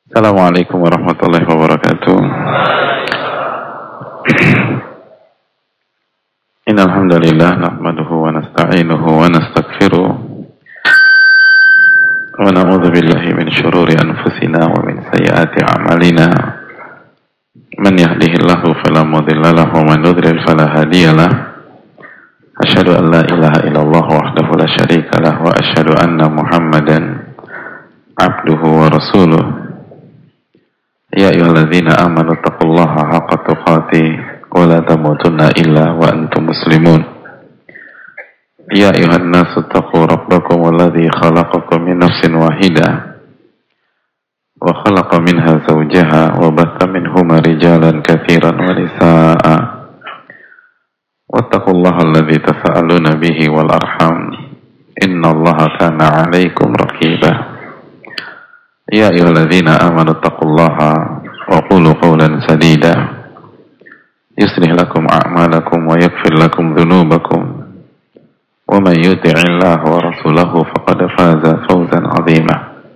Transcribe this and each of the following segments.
Assalamualaikum warahmatullahi wabarakatuh. Innal hamdalillah nahmaduhu wa nasta'inuhu wa nastaghfiruh wa na'udzu billahi min shururi anfusina wa min sayyiati a'malina. Man yahdihillahu fala mudilla lahu wa man yudlil fala hadiya lahu. Asyhadu an la ilaha illallah wahdahu la syarika lahu wa asyhadu anna Muhammadan abduhu wa rasuluh. Ya ayyuhalladzina amanu taqullaha haqqa tuqatih wa la tamutunna illa wa antum muslimun. Ya ayyuhan nasu taqu rabbakum alladzi khalaqakum min nafsin wahidah wa khalaqa minha zawjaha wa batha minhuma rijalan katsiran wa nisaa'a. Wattaqullaha alladzi tasaaluna bihi wal arham innallaha kana 'alaikum raqibah. Ya ayyuhalladzina amanu taqullaha wa qulu qawlan sadida yuslih lakum a'malakum wa yaghfir lakum dhunubakum wa man yuti'illaha wa rasulahu faqad faza fawzan 'azima.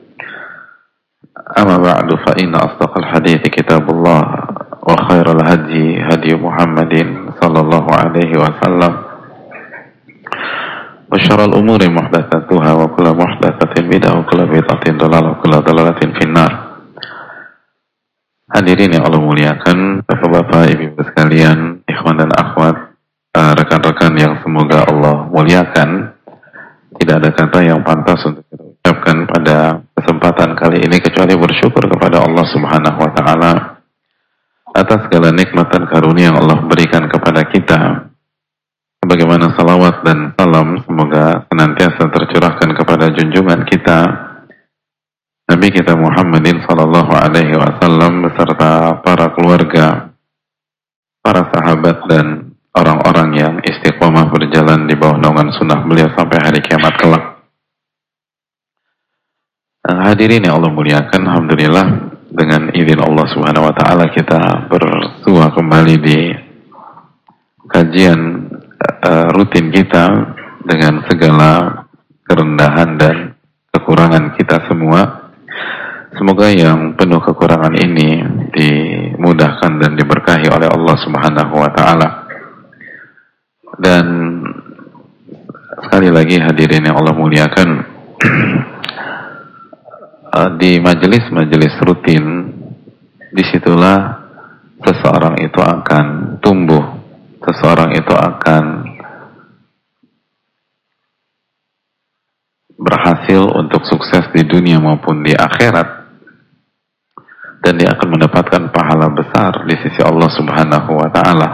Amma ba'du fa inna asdaqal hadithi kitabullah wa khairal hadyi hadyu Muhammadin sallallahu alaihi wasallam wa syarrul umuri muhdatsatuha wa kullu muhdatsatin bid'ah wa kullu bid'atin dhalalah wa kullu dhalalatin finnar. Hadirin yang Allah muliakan, Bapak-bapak, Ibu-ibu sekalian, ikhwan dan akhwat, rekan-rekan yang semoga Allah muliakan. Tidak ada kata yang pantas untuk kita ucapkan pada kesempatan kali ini kecuali bersyukur kepada Allah Subhanahu wa taala atas segala nikmat dan karunia yang Allah berikan kepada kita. Bagaimana salawat dan salam semoga senantiasa tercurahkan kepada junjungan kita Nabi kita Muhammadin sallallahu alaihi wasallam beserta para keluarga, para sahabat dan orang-orang yang istiqomah berjalan di bawah naungan sunnah beliau sampai hari kiamat kelak. Hadirin yang Allah muliakan, alhamdulillah dengan izin Allah Subhanahu wa taala kita bersua kembali di kajian rutin kita dengan segala kerendahan dan kekurangan kita semua. Semoga yang penuh kekurangan ini dimudahkan dan diberkahi oleh Allah Subhanahu wa taala. Dan sekali lagi hadirin yang Allah muliakan, di majelis-majelis rutin disitulah seseorang itu akan tumbuh, seseorang itu akan berhasil untuk sukses di dunia maupun di akhirat, dan dia akan mendapatkan pahala besar di sisi Allah Subhanahu wa taala.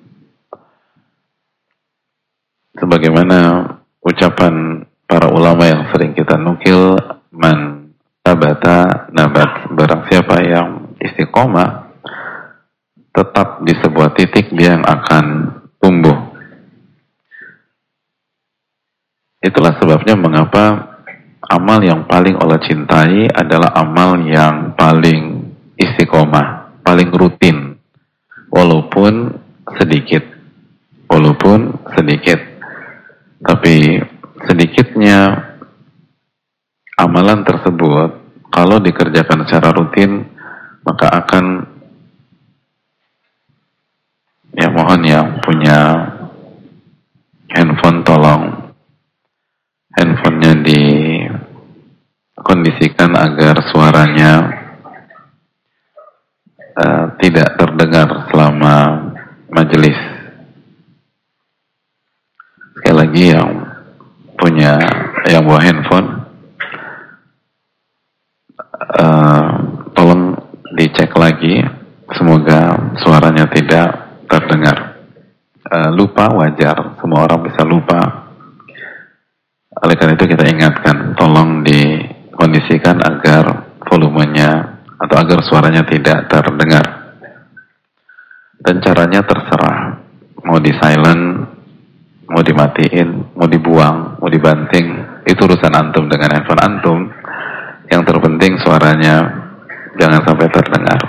Sebagaimana ucapan para ulama yang sering kita nukil, man tabata nabat, barang siapa yang istiqomah tetap di sebuah titik dia yang akan tumbuh. Itulah sebabnya mengapa amal yang paling Allah cintai adalah amal yang paling istiqomah, paling rutin, walaupun sedikit. Tapi sedikitnya amalan tersebut kalau dikerjakan secara rutin maka akan, ya mohon yang punya handphone tolong handphonenya dikondisikan agar suaranya tidak terdengar selama majelis. Sekali lagi yang bawa handphone, tolong dicek lagi, semoga suaranya tidak terdengar. Lupa wajar, semua orang bisa lupa. Oleh karena itu kita ingatkan, tolong dikondisikan agar volumenya atau agar suaranya tidak terdengar. Dan caranya terserah, mau di silent, mau dimatiin, mau dibuang, mau dibanting, itu urusan antum dengan handphone antum. Yang terpenting suaranya jangan sampai terdengar.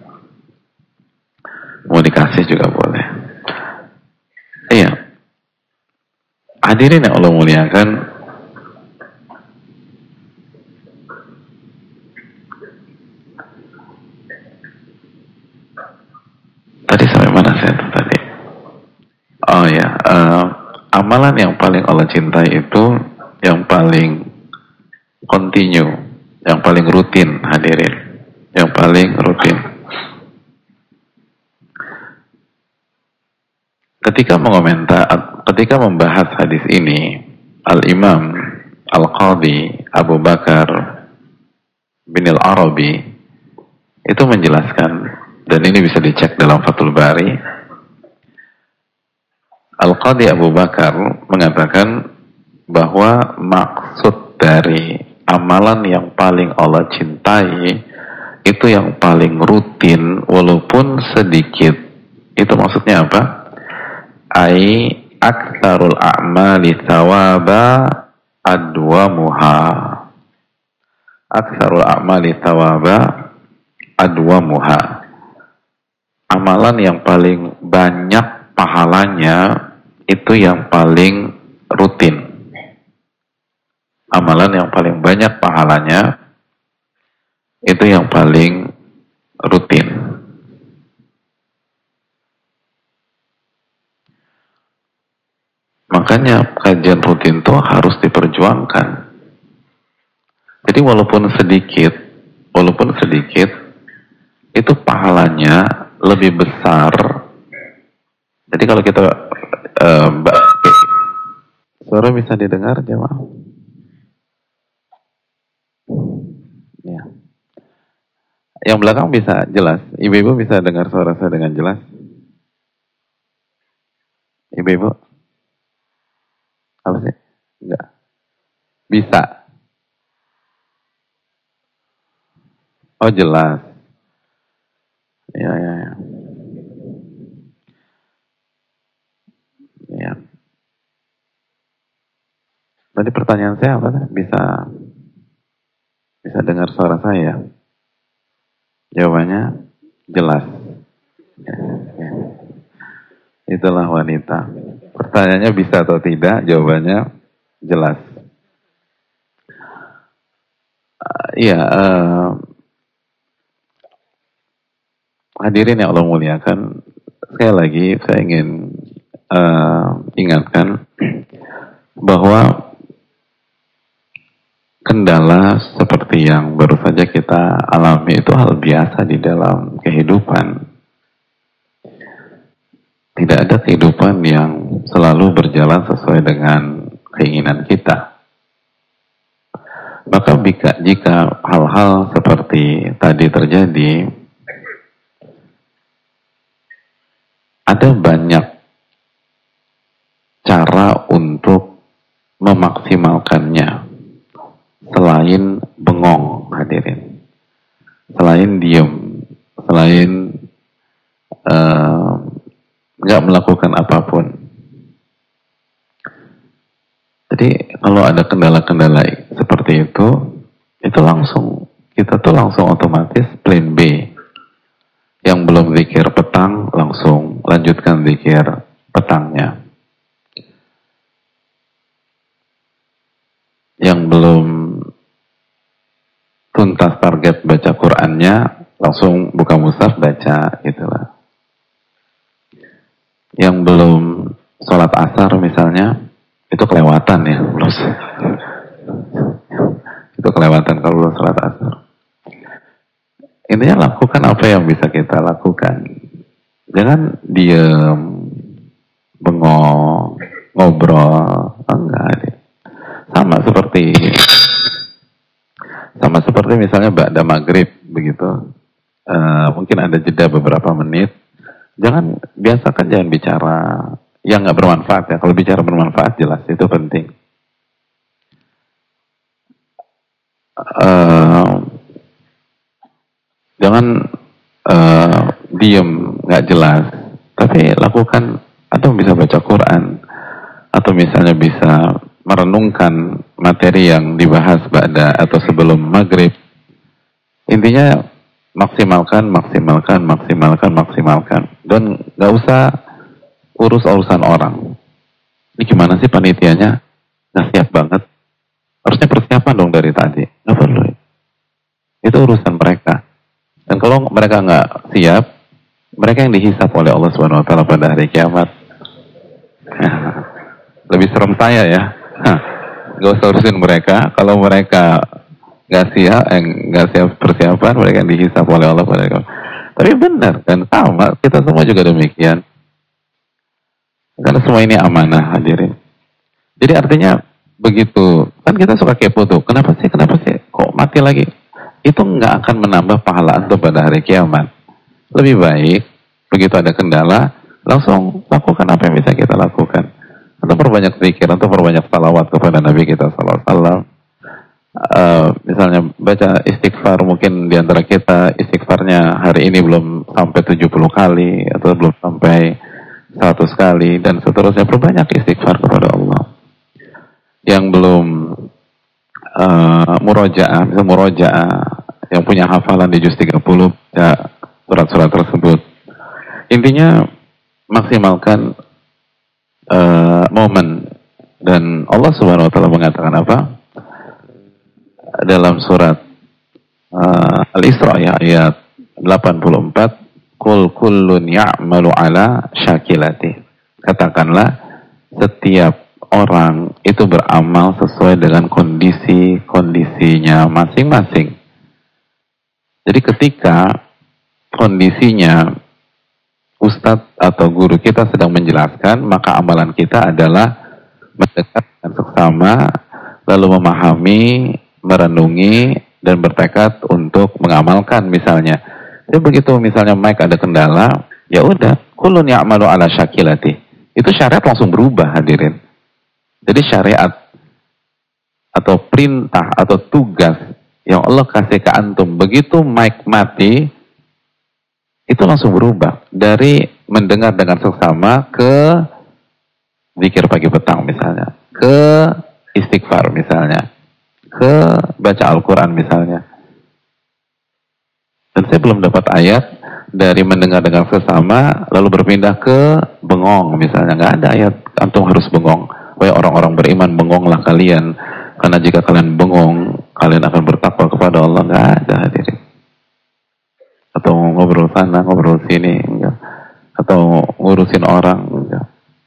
Mau dikasih juga boleh. Iya. Hadirin yang Allah muliakan, amalan yang paling Allah cintai itu yang paling continue, yang paling rutin, hadirin, yang paling rutin. Ketika membahas hadis ini, Al-Imam Al-Qadhi Abu Bakar bin Al-Arabi itu menjelaskan, dan ini bisa dicek dalam Fathul Bari. Al-Qadhi Abu Bakar mengatakan bahwa maksud dari amalan yang paling Allah cintai itu yang paling rutin walaupun sedikit. Itu maksudnya apa? Ai aktsarul a'mali thawaba adwamuha. Aktsarul a'mali thawaba adwamuha. Amalan yang paling banyak pahalanya itu yang paling rutin. Amalan yang paling banyak pahalanya itu yang paling rutin. Makanya kajian rutin itu harus diperjuangkan. Jadi walaupun sedikit itu pahalanya lebih besar. Jadi kalau kita suara bisa didengar jemaah? Ya. Yang belakang bisa jelas. Ibu-ibu bisa dengar suara saya dengan jelas? Ibu-ibu? Apa sih? Enggak. Bisa. Oh jelas. Ya. Ya. Tadi pertanyaan saya apa? Bisa dengar suara saya? Jawabannya jelas. Ya. Itulah wanita. Pertanyaannya bisa atau tidak? Jawabannya jelas. Iya. Hadirin yang Allah muliakan, sekali lagi saya ingin ingatkan bahwa kendala seperti yang baru saja kita alami itu hal biasa di dalam kehidupan. Tidak ada kehidupan yang selalu berjalan sesuai dengan keinginan kita. Maka jika hal-hal seperti tadi terjadi, ada banyak cara untuk memaksimalkannya. Selain bengong, hadirin, selain diem, selain nggak melakukan apapun. Jadi kalau ada kendala-kendala seperti itu langsung kita tuh langsung otomatis plan B. Yang belum zikir petang langsung lanjutkan zikir petangnya. Yang belum tuntas target baca Qur'annya langsung buka mushaf baca, gitulah. Yang belum sholat asar misalnya, itu kelewatan ya, itu kelewatan kalau belum sholat asar. Intinya lakukan apa yang bisa kita lakukan. Jangan diem, bengong, ngobrol, enggak. Sama seperti misalnya ba'da maghrib begitu. Mungkin ada jeda beberapa menit. Jangan bicara yang nggak bermanfaat ya. Kalau bicara bermanfaat jelas itu penting. Jangan diem nggak jelas. Tapi lakukan, atau bisa baca Quran, atau misalnya bisa merenungkan materi yang dibahas ba'da atau sebelum maghrib. Intinya maksimalkan. Dan gak usah urus urusan orang. Ini gimana sih panitianya? Gak siap banget. Harusnya persiapan dong dari tadi. Gak perlu. Itu urusan mereka. Dan kalau mereka gak siap, mereka yang dihisap oleh Allah Subhanahu Wa Taala pada hari kiamat. lebih serem saya ya. Gak usah urusin mereka. Kalau mereka nggak siap persiapan, mereka dihisap oleh Allah. Tapi benar kan, sama kita semua juga demikian. Karena semua ini amanah, hadirin. Jadi artinya begitu, kan kita suka kepo tuh. Kenapa sih? Kok mati lagi? Itu nggak akan menambah pahala antum pada hari kiamat. Lebih baik begitu ada kendala, langsung lakukan apa yang bisa kita lakukan. Atau perbanyak zikir, atau perbanyak salawat kepada Nabi kita sallallahu alaihi wasallam. Misalnya baca istighfar, mungkin diantara kita istighfarnya hari ini belum sampai 70 kali atau belum sampai 100 kali dan seterusnya. Perbanyak istighfar kepada Allah. Yang belum murojaah, misalnya murojaah yang punya hafalan di juz 30 ya, surat-surat tersebut. Intinya maksimalkan momen. Dan Allah Subhanahu wa taala mengatakan apa? Dalam surat Al-Isra ya, ayat 84, "Qul kullun ya'malu ala syakilati." Katakanlah setiap orang itu beramal sesuai dengan kondisinya masing-masing. Jadi ketika kondisinya ustadz atau guru kita sedang menjelaskan, maka amalan kita adalah mendekat dengan seksama, lalu memahami, merenungi, dan bertekad untuk mengamalkan misalnya. Jadi begitu misalnya Mike ada kendala, ya udah, kullun ya'malu ala syakilati. Itu syariat langsung berubah, hadirin. Jadi syariat atau perintah atau tugas yang Allah kasih ke antum, begitu Mike mati, itu langsung berubah. Dari mendengar dengan seksama ke zikir pagi petang misalnya, ke istighfar misalnya, ke baca Al-Quran misalnya. Dan saya belum dapat ayat dari mendengar dengan sesama lalu berpindah ke bengong misalnya. Nggak ada ayat antum harus bengong. Wahai orang-orang beriman, bengonglah kalian, karena jika kalian bengong kalian akan bertakwa kepada Allah. Nggak ada, hadirin. Atau ngobrol sana, ngobrol sini, enggak. Atau ngurusin orang, enggak.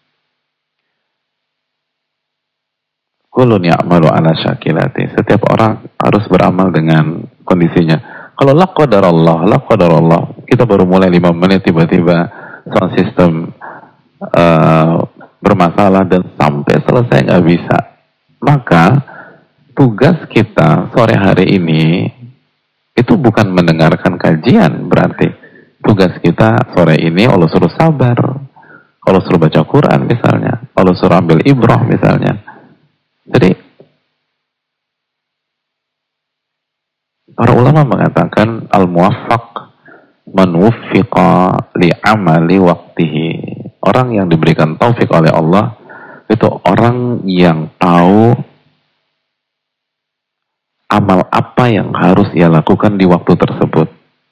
Kullun ya'malu ala syakilati. Setiap orang harus beramal dengan kondisinya. Kalau la qadarallah, kita baru mulai 5 menit tiba-tiba sound system bermasalah dan sampai selesai nggak bisa. Maka tugas kita sore hari ini itu bukan mendengarkan kajian berarti. Tugas kita sore ini Allah suruh sabar, Allah suruh baca Quran misalnya, Allah suruh ambil ibrah misalnya. Jadi para ulama mengatakan al-muwaffaq man wuffiqa li amali waqtihi. Orang yang diberikan taufik oleh Allah itu orang yang tahu amal apa yang harus ia lakukan di waktu tersebut.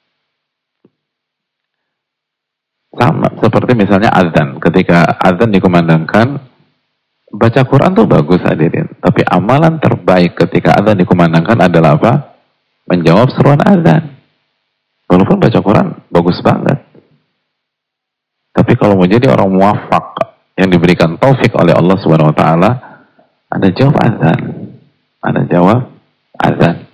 Sama seperti misalnya azan. Ketika azan dikumandangkan, baca Quran tuh bagus, hadirin. Tapi amalan terbaik ketika azan dikumandangkan adalah apa? Menjawab seruan azan. Walaupun baca Quran bagus banget. Tapi kalau mau jadi orang muwafaq yang diberikan taufik oleh Allah Subhanahu wa taala, ada jawab azan. Ada jawab azan.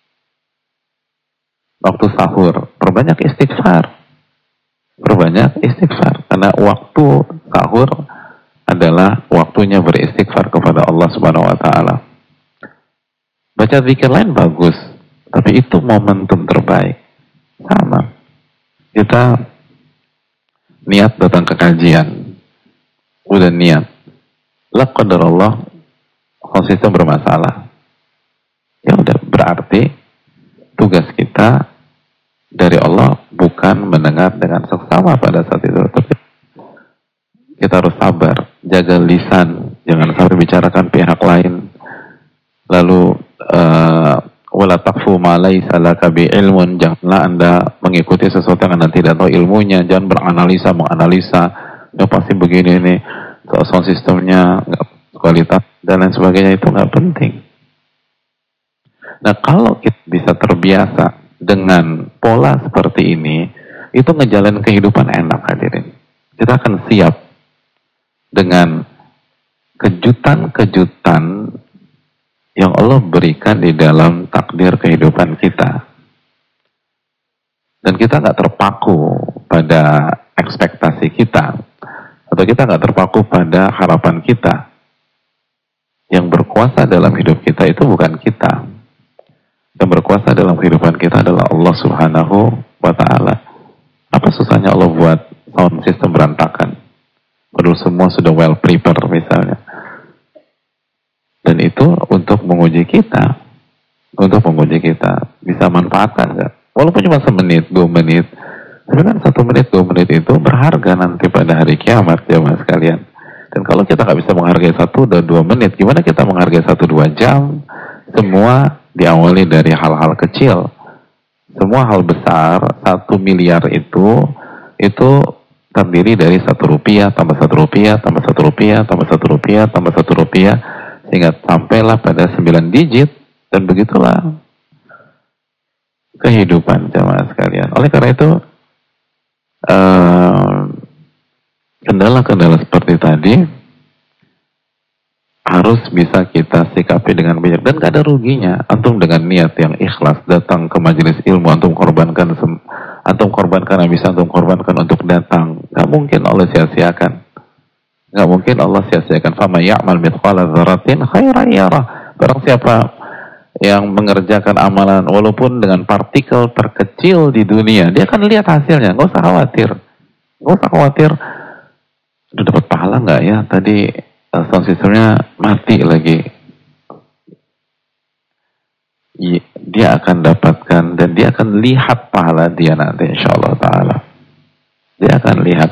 Waktu sahur, perbanyak istighfar. Perbanyak istighfar. Karena waktu sahur adalah waktunya beristighfar kepada Allah Subhanahu wa taala. Baca zikir lain bagus, tapi itu momentum terbaik. Sama. Kita niat datang ke kajian. Udah niat. La qadarallah, konsisten bermasalah. Ya udah, berarti tugas kita dari Allah bukan mendengar dengan seksama pada saat itu, tapi kita harus sabar, jaga lisan, jangan sampai bicarakan pihak lain. Lalu wala taqfu ma laysa laka bi ilmun, janganlah Anda mengikuti sesuatu yang Anda tidak tahu ilmunya. Jangan menganalisa, ya pasti begini ini, sound sistemnya, kualitas dan lain sebagainya, itu nggak penting. Nah, kalau kita bisa terbiasa dengan pola seperti ini, itu ngejalanin kehidupan enak, hadirin. Kita akan siap dengan kejutan-kejutan yang Allah berikan di dalam takdir kehidupan kita. Dan kita nggak terpaku pada ekspektasi kita, atau kita nggak terpaku pada harapan kita. Yang berkuasa dalam hidup kita itu bukan kita. Yang berkuasa dalam kehidupan kita adalah Allah Subhanahu wa Ta'ala. Apa susahnya Allah buat sound system berantakan? Padahal semua sudah well prepared misalnya. Dan itu untuk menguji kita. Untuk menguji kita. Bisa manfaatkan nggak? Walaupun cuma semenit, 2 menit. Tapi kan 1 menit, 2 menit itu berharga nanti pada hari kiamat, jemaah sekalian. Dan kalau kita nggak bisa menghargai 1 dan 2 menit, gimana kita menghargai 1-2 jam? Semua diawali dari hal-hal kecil. Semua hal besar, 1 miliar itu terdiri dari 1 rupiah, tambah 1 rupiah, tambah 1 rupiah, tambah 1 rupiah, tambah 1 rupiah, sehingga sampailah pada 9 digit, dan begitulah kehidupan jemaah sekalian. Oleh karena itu, kendala-kendala seperti tadi harus bisa kita sikapi dengan bijak, dan gak ada ruginya. Antum dengan niat yang ikhlas datang ke majelis ilmu, antum korbankan yang bisa antum korbankan untuk datang. Gak mungkin Allah sia-siakan. Gak mungkin Allah sia-siakan. Fama ya'mal mithqala dzarratin khairan yarah. Barang siapa yang mengerjakan amalan walaupun dengan partikel terkecil di dunia, dia akan lihat hasilnya. Gak usah khawatir. Gak usah khawatir. Udah dapat pahala nggak ya? Tadi sound systemnya mati lagi. Dia akan dapatkan dan dia akan lihat pahala dia nanti, insyaallah taala. Dia akan lihat.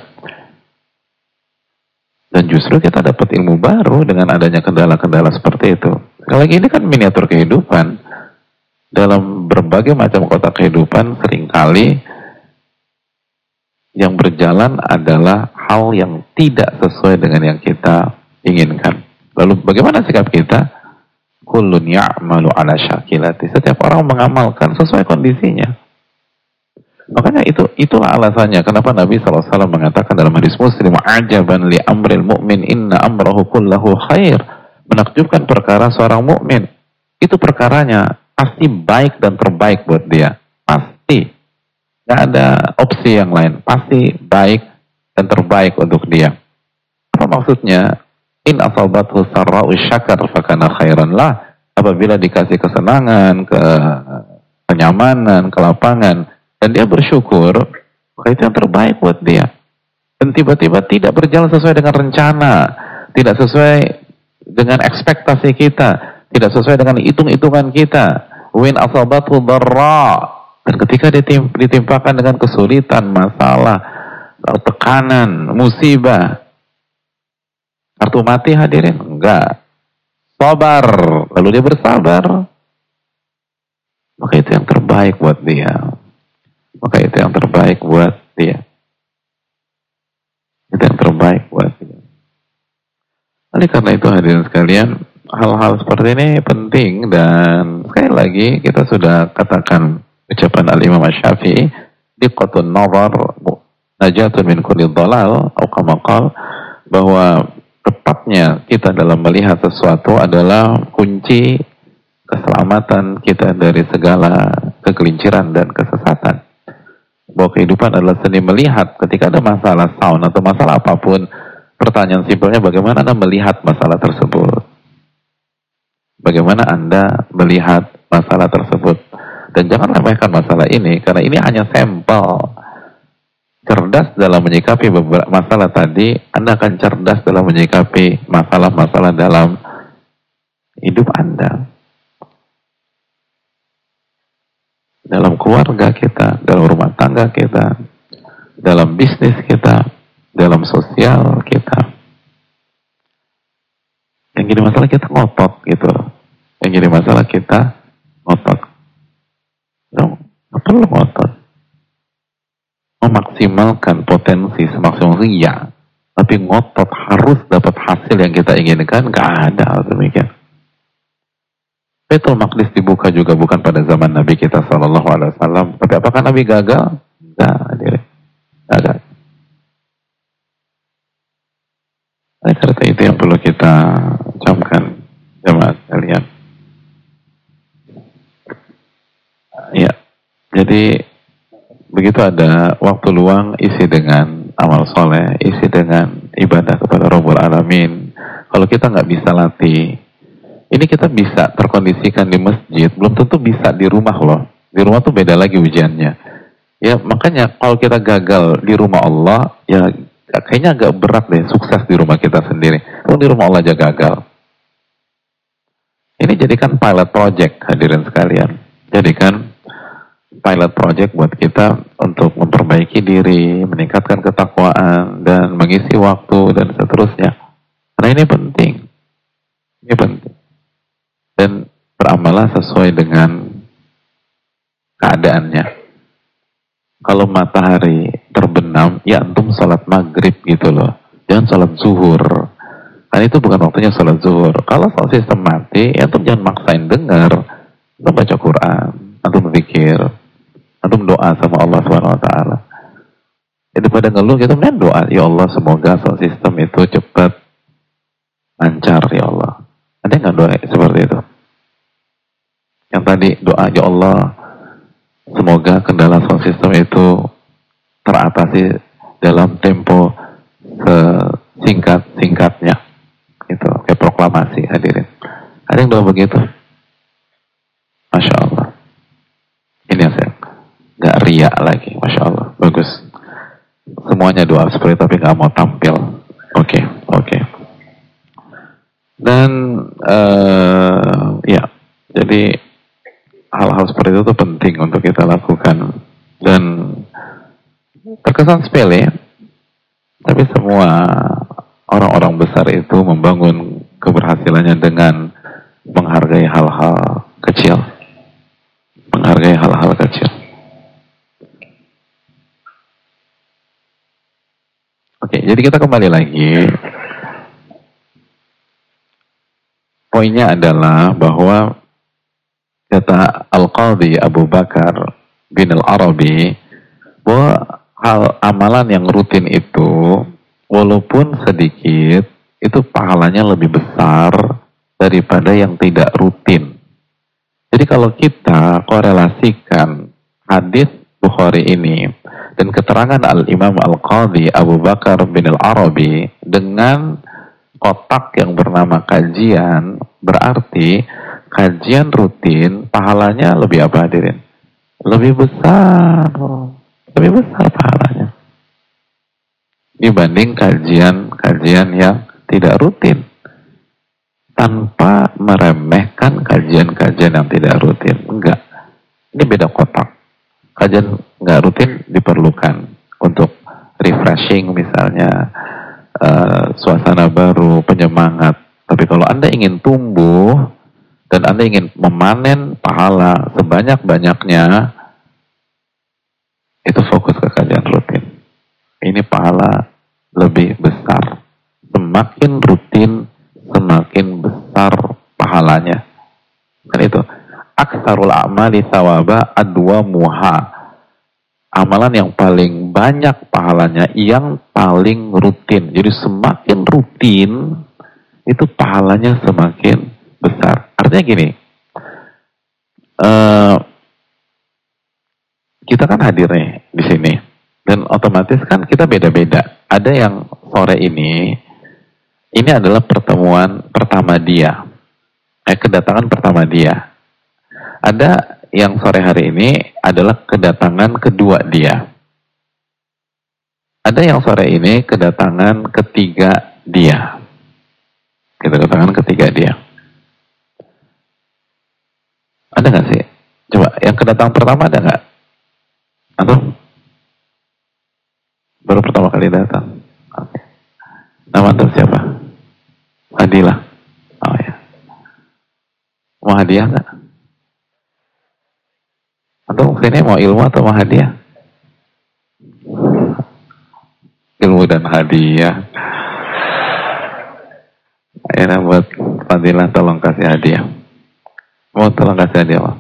Dan justru kita dapat ilmu baru dengan adanya kendala-kendala seperti itu. Sekali lagi ini kan miniatur kehidupan. Dalam berbagai macam kotak kehidupan seringkali yang berjalan adalah hal yang tidak sesuai dengan yang kita inginkan. Lalu bagaimana sikap kita? Kullun ya'malu ala syakilati. Setiap orang mengamalkan sesuai kondisinya. Makanya itulah alasannya kenapa Nabi SAW mengatakan dalam hadis Muslim, ajaban li amril mu'min inna amrahu kullahu khair. Menakjubkan perkara seorang mukmin. Itu perkaranya pasti baik dan terbaik buat dia. Pasti. Nggak ada opsi yang lain. Pasti baik dan terbaik untuk dia. Apa maksudnya? In asabathu sarra'u syakar fakana khairan lah. Apabila dikasih kesenangan, kenyamanan, kelapangan, dan dia bersyukur, maka itu yang terbaik buat dia. Dan tiba-tiba tidak berjalan sesuai dengan rencana, tidak sesuai dengan ekspektasi kita, tidak sesuai dengan hitung-hitungan kita. Win asabathu dharra. Dan ketika ditimpakan dengan kesulitan, masalah, tekanan, musibah, kartu mati hadirin? Enggak. Sabar. Lalu dia bersabar. Maka itu yang terbaik buat dia. Maka itu yang terbaik buat dia. Itu yang terbaik buat dia. Oleh karena itu hadirin sekalian, hal-hal seperti ini penting, dan sekali lagi kita sudah katakan ucapan Al-Imam Asy-Syafi'i, diqqatun nazar najatun min kulli dhalal, atau kama qala, bahwa tepatnya kita dalam melihat sesuatu adalah kunci keselamatan kita dari segala kegelinciran dan kesesatan. Bahwa kehidupan adalah seni melihat. Ketika ada masalah sound atau masalah apapun, pertanyaan simpelnya bagaimana Anda melihat masalah tersebut? Bagaimana Anda melihat masalah tersebut? Dan jangan remehkan masalah ini, karena ini hanya sampel. Cerdas dalam menyikapi beberapa masalah tadi, Anda akan cerdas dalam menyikapi masalah-masalah dalam hidup Anda. Dalam keluarga kita, dalam rumah tangga kita, dalam bisnis kita, dalam sosial kita. Yang jadi masalah kita ngotot gitu. Yang jadi masalah kita ngotot. Nggak perlu ngotot. Memaksimalkan potensi semaksimal ya, tapi ngotot harus dapat hasil yang kita inginkan, nggak ada demikian. Baitul Maqdis dibuka juga bukan pada zaman Nabi kita SAW, tapi apakah Nabi gagal? Enggak, gagal. Oleh karena itu yang perlu kita camkan jemaah sekalian. Ya, jadi begitu ada waktu luang, isi dengan amal soleh, isi dengan ibadah kepada Rabbul Alamin. Kalau kita nggak bisa latih, ini kita bisa terkondisikan di masjid, belum tentu bisa di rumah loh. Di rumah tuh beda lagi ujiannya. Ya makanya kalau kita gagal di rumah Allah, ya kayaknya agak berat deh sukses di rumah kita sendiri. Kalau di rumah Allah aja gagal. Ini jadikan pilot project, hadirin sekalian. Jadikan pilot project buat kita untuk memperbaiki diri, meningkatkan ketakwaan, dan mengisi waktu, dan seterusnya. Karena ini penting. Ini penting. Dan beramalah sesuai dengan keadaannya. Kalau matahari terbenam, ya antum sholat maghrib gitu loh. Jangan sholat zuhur. Karena itu bukan waktunya sholat zuhur. Kalau soal sistem mati, ya antum jangan maksain dengar. Antum baca Quran, antum berpikir, antum doa sama Allah SWT. Daripada ngeluh gitu, mending doa, ya Allah semoga soal sistem itu cepat lancar ya Allah. Ada nggak doa seperti itu? Yang tadi doa, ya Allah semoga kendala sound system itu teratasi dalam tempo sesingkat-singkatnya. Itu kayak proklamasi, hadirin. Ada yang doa begitu? Masya Allah. Ini yang saya nggak riak lagi, Masya Allah. Bagus. Semuanya doa seperti itu, tapi nggak mau tampil. Oke. Dan ya, jadi hal-hal seperti itu tuh penting untuk kita lakukan. Dan terkesan sepele, tapi semua orang-orang besar itu membangun keberhasilannya dengan menghargai hal-hal kecil. Menghargai hal-hal kecil. Oke, jadi kita kembali lagi. Poinnya adalah bahwa kata Al-Qadhi Abu Bakar bin Al-Arabi bahwa hal amalan yang rutin itu walaupun sedikit itu pahalanya lebih besar daripada yang tidak rutin. Jadi kalau kita korelasikan hadis Bukhari ini dan keterangan Al-Imam Al-Qadhi Abu Bakar bin Al-Arabi dengan kotak yang bernama kajian, berarti kajian rutin pahalanya lebih apa, hadirin? Lebih besar pahalanya dibanding kajian yang tidak rutin. Tanpa meremehkan kajian-kajian yang tidak rutin, enggak. Ini beda kotak. Kajian nggak rutin diperlukan untuk refreshing misalnya, suasana baru, penyemangat. Tapi kalau Anda ingin tumbuh dan Anda ingin memanen pahala sebanyak-banyaknya, itu fokus ke kajian rutin. Ini pahala lebih besar. Semakin rutin, semakin besar pahalanya. Dan itu aksarul a'mali thawaba adwamuha. Amalan yang paling banyak pahalanya yang paling rutin. Jadi semakin rutin itu pahalanya semakin besar. Artinya gini, kita kan hadir nih di sini dan otomatis kan kita beda-beda. Ada yang sore ini adalah pertemuan pertama dia, kedatangan pertama dia. Ada yang sore hari ini adalah kedatangan kedua dia. Ada yang sore ini kedatangan ketiga dia. Kedatangan ketiga dia. Ada nggak sih? Coba, yang kedatangan pertama ada nggak? Atau baru pertama kali datang? Oke. Nama antum siapa? Adilah. Oh ya. Mau hadiah nggak? Atau sini mau ilmu atau mau hadiah? Ilmu dan hadiah. Akhirnya buat Fadilah tolong kasih hadiah. Mau tolong kasih hadiah, Pak.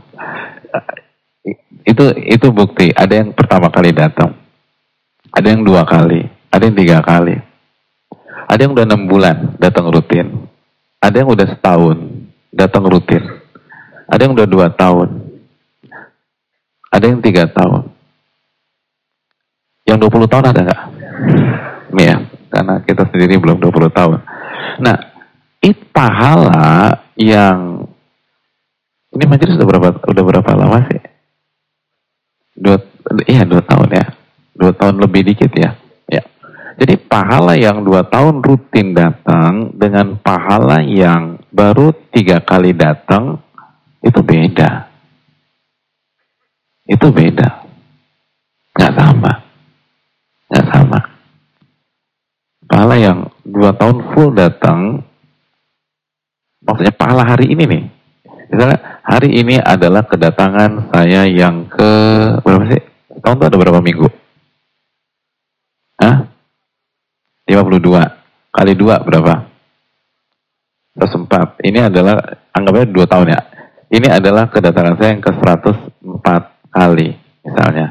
Itu bukti. Ada yang pertama kali datang, ada yang 2 kali, ada yang 3 kali. Ada yang udah 6 bulan datang rutin. Ada yang udah setahun datang rutin. Ada yang udah 2 tahun. Ada yang 3 tahun. Yang 20 tahun ada nggak? Ya, karena kita sendiri belum 20 tahun. Nah, pahala yang ini majelis udah berapa lama sih? 2 tahun ya. 2 tahun lebih dikit ya. Ya. Jadi pahala yang 2 tahun rutin datang dengan pahala yang baru 3 kali datang itu beda. Itu beda. Nggak sama. Nggak sama. Pahala yang 2 tahun full datang, maksudnya pahala hari ini nih. Misalnya hari ini adalah kedatangan saya yang ke berapa sih? Tahun itu ada berapa minggu? Hah? 52 kali 2 berapa? 104. Ini adalah anggapnya 2 tahun ya. Ini adalah kedatangan saya yang ke 104 kali misalnya.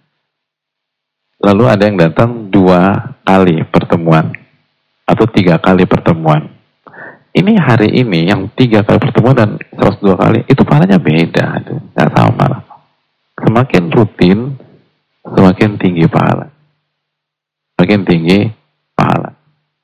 Lalu ada yang datang 2 kali pertemuan atau 3 kali pertemuan. Ini hari ini yang 3 kali pertemuan dan 102 kali itu pahalanya beda, nggak sama. Semakin rutin, semakin tinggi pahala. Semakin tinggi pahala.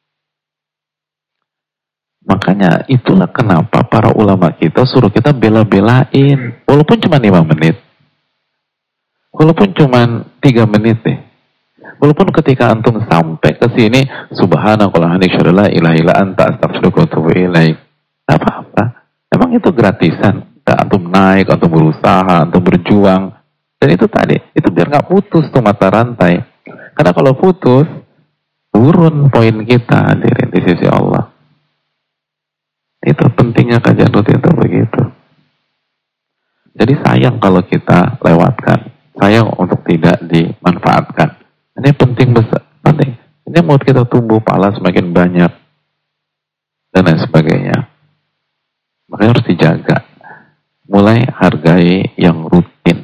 Makanya itulah kenapa para ulama kita suruh kita bela-belain, walaupun cuma 5 menit, walaupun cuma 3 menit deh. Walaupun ketika antum sampai ke sini, subhanallah, la ilaha illa anta, astaghfiruka wa atubu ilaik. Tidak apa-apa. Emang itu gratisan. Antum naik, antum berusaha, antum berjuang. Dan itu tadi, itu biar nggak putus tuh mata rantai. Karena kalau putus, turun poin kita hadirin di sisi Allah. Itu pentingnya kajian rutin itu begitu. Jadi sayang kalau kita lewatkan. Sayang untuk tidak dimanfaatkan. Ini penting besar, penting. Ini mau kita tumbuh pahala semakin banyak dan lain sebagainya. Makanya harus dijaga. Mulai hargai yang rutin.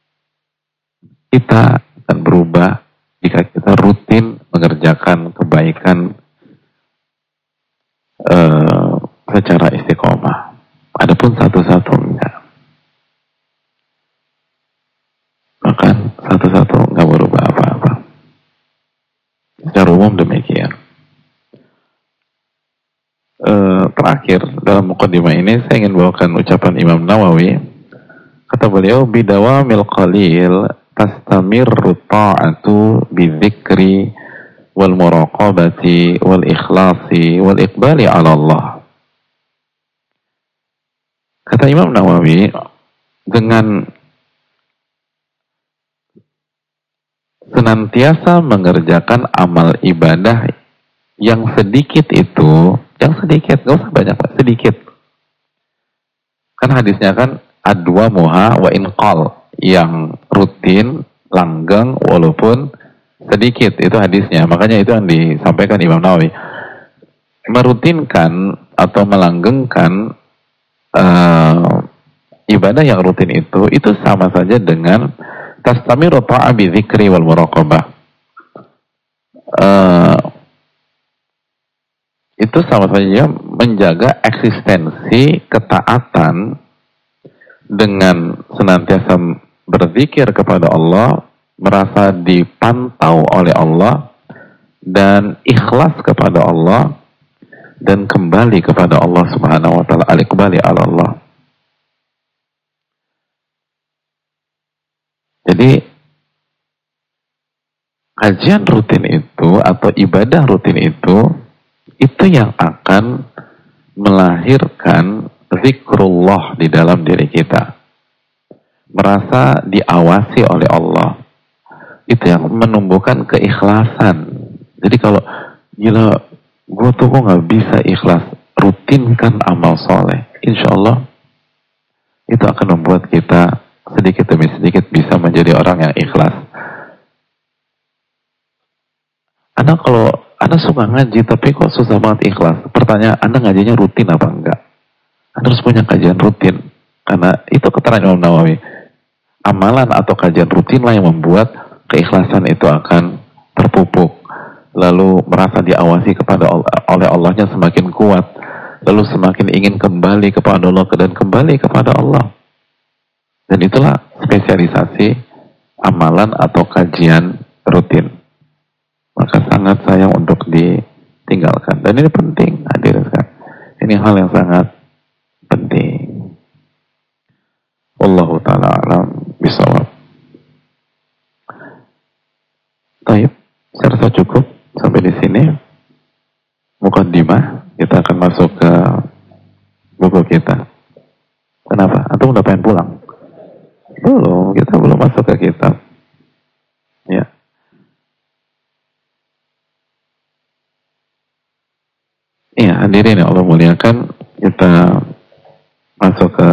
Kita akan berubah jika kita rutin mengerjakan kebaikan secara istiqomah. Adapun satu-satu enggak. Bahkan satu-satu enggak berubah apa-apa. Secara umum demikian. Terakhir dalam mukadimah ini saya ingin bawakan ucapan Imam Nawawi. Kata beliau, bidawamil qalil tastamirru ta'atu bidzikri wal muraqabati wal ikhlasi wal iqbali ala Allah. Kata Imam Nawawi, dengan senantiasa mengerjakan amal ibadah yang sedikit itu, yang sedikit, gak usah banyak, sedikit. Kan hadisnya kan adwa muha wa inqal, yang rutin, langgeng, walaupun sedikit, itu hadisnya. Makanya itu yang disampaikan Imam Nawawi. Merutinkan atau melanggengkan ibadah yang rutin itu sama saja dengan tastamiru ta'a bi dzikri wal muraqabah. Itu sama saja menjaga eksistensi ketaatan dengan senantiasa berzikir kepada Allah, merasa dipantau oleh Allah, dan ikhlas kepada Allah, dan kembali kepada Allah Subhanahu wa ta'ala, al-iqbali ala Allah. Jadi kajian rutin itu atau ibadah rutin itu yang akan melahirkan zikrullah di dalam diri kita. Merasa diawasi oleh Allah. Itu yang menumbuhkan keikhlasan. Jadi kalau gila, gue tuh kok gak bisa ikhlas, rutinkan amal soleh, insya Allah itu akan membuat kita sedikit demi sedikit bisa menjadi orang yang ikhlas. Anda suka ngaji tapi kok susah banget ikhlas. Pertanyaan, Anda ngajinya rutin apa enggak? Anda harus punya kajian rutin. Karena itu keterangan Imam Nawawi. Amalan atau kajian rutinlah yang membuat keikhlasan itu akan terpupuk. lalu merasa diawasi oleh Allahnya semakin kuat, lalu semakin ingin kembali kepada Allah dan kembali kepada Allah. Dan itulah spesialisasi amalan atau kajian rutin. Maka sangat sayang untuk ditinggalkan. Dan ini penting, hadirin sekalian. Ini hal yang sangat penting. Wallahu ta'ala alam bisawab. Baik, saya rasa cukup sampai di sini. Mukaddimah, kita akan masuk ke buku kita. Kenapa? Antum udah pengen pulang? Belum, kita belum masuk ke kitab. Ya. Iya, hadirin yang Allah muliakan, kita masuk ke,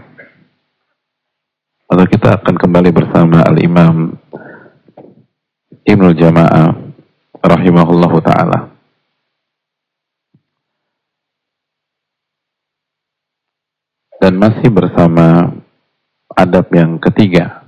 atau kita akan kembali bersama Al-Imam Ibnul Jama'ah rahimahullahu ta'ala. Dan masih bersama adab yang ketiga.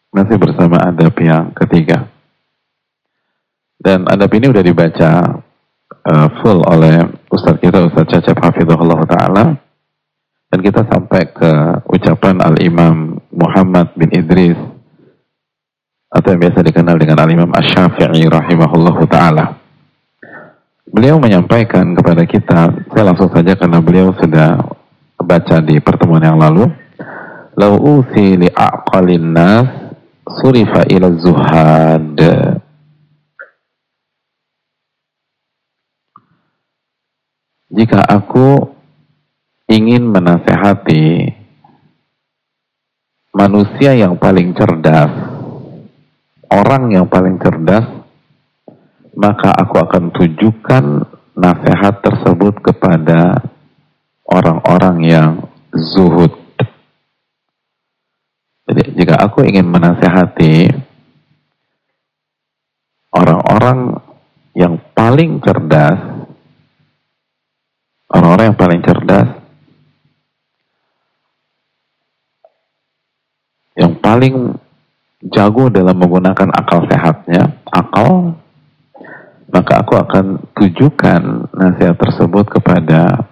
Dan adab ini udah dibaca full oleh Ustaz kita, Ustaz Cacep Hafizahullah Ta'ala. Dan kita sampai ke ucapan Al-Imam Muhammad bin Idris, atau yang biasa dikenal dengan Al-Imam Asy-Syafi'i rahimahullah ta'ala. Beliau menyampaikan kepada kita, saya langsung saja karena beliau sudah baca di pertemuan yang lalu, lau usi li'aqalin nas surifa ila zuhad. Jika aku ingin menasehati manusia yang paling cerdas, orang yang paling cerdas, maka aku akan tujukan nasihat tersebut kepada orang-orang yang zuhud. Jadi jika aku ingin menasehati orang-orang yang paling cerdas, yang paling jago dalam menggunakan akal sehatnya, maka aku akan tujukan nasihat tersebut kepada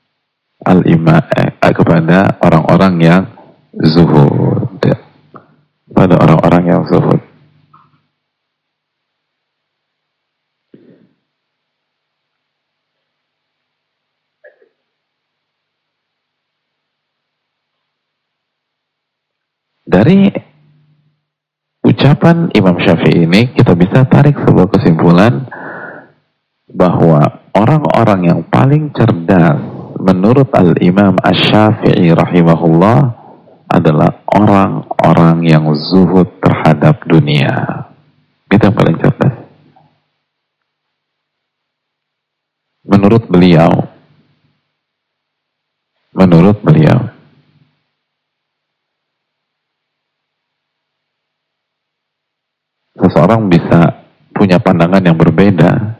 kepada orang-orang yang zuhud. Dari ucapan Imam Syafi'i ini kita bisa tarik sebuah kesimpulan bahwa orang-orang yang paling cerdas menurut Al-Imam Asy-Syafi'i rahimahullah adalah orang-orang yang zuhud terhadap dunia. Itu yang paling cerdas. Menurut beliau, seseorang bisa punya pandangan yang berbeda,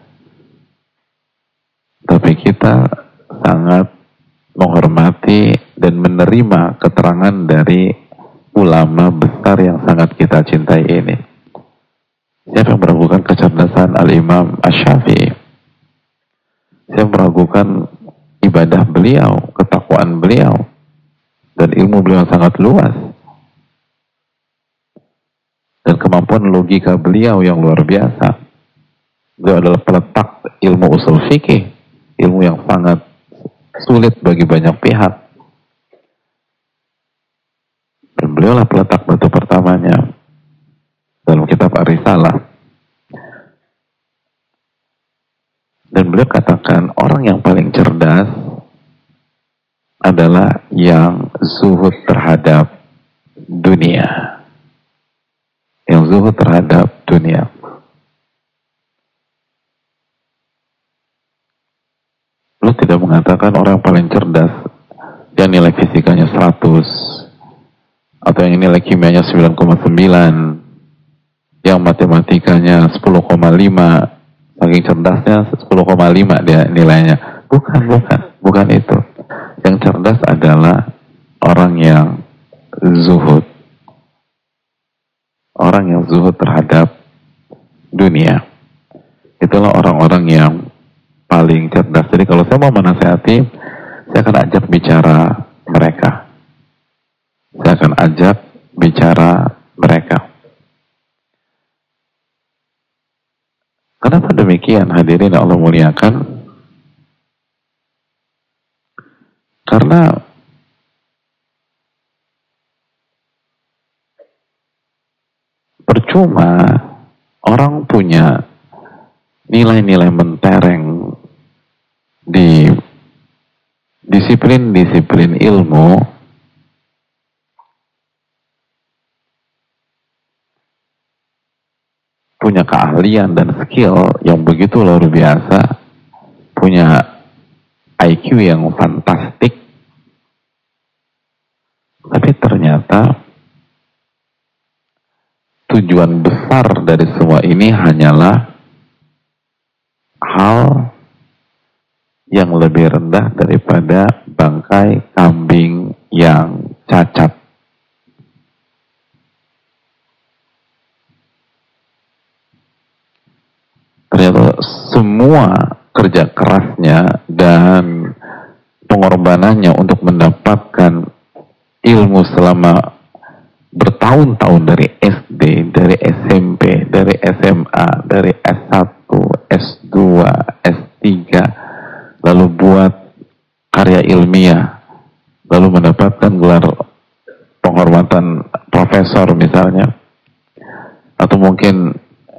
tapi kita sangat menghormati dan menerima keterangan dari ulama besar yang sangat kita cintai ini. Siapa yang meragukan kecerdasan Al-Imam Asy-Syafi'i? Siapa yang meragukan ibadah beliau, ketakwaan beliau, dan ilmu beliau sangat luas, dan kemampuan logika beliau yang luar biasa. Beliau adalah peletak ilmu usul fikih, ilmu yang sangat sulit bagi banyak pihak. Dan beliau lah peletak batu pertamanya dalam kitab Ar-Risalah. Dan beliau katakan orang yang paling cerdas adalah yang zuhud terhadap dunia. Yang zuhud terhadap dunia. Lu tidak mengatakan orang yang paling cerdas yang nilai fisikanya 100 atau yang nilai kimianya 9,9, yang matematikanya 10,5, saking cerdasnya 10,5 dia nilainya. Bukan itu. Yang cerdas adalah orang yang zuhud. Orang yang zuhud terhadap dunia. Itulah orang-orang yang paling cerdas. Jadi kalau saya mau menasihati, saya akan ajak bicara mereka. Saya akan ajak bicara mereka. Kenapa demikian, hadirin Allah muliakan? Karena percuma orang punya nilai-nilai mentereng di disiplin-disiplin ilmu, punya keahlian dan skill yang begitu luar biasa, punya IQ yang fantastik, tapi ternyata tujuan besar dari semua ini hanyalah hal yang lebih rendah daripada bangkai kambing yang cacat. Ternyata semua kerja kerasnya dan pengorbanannya untuk mendapatkan ilmu selama bertahun-tahun dari SD, dari SMP, dari SMA, dari S1, S2, S3, lalu buat karya ilmiah, lalu mendapatkan gelar penghormatan profesor misalnya, atau mungkin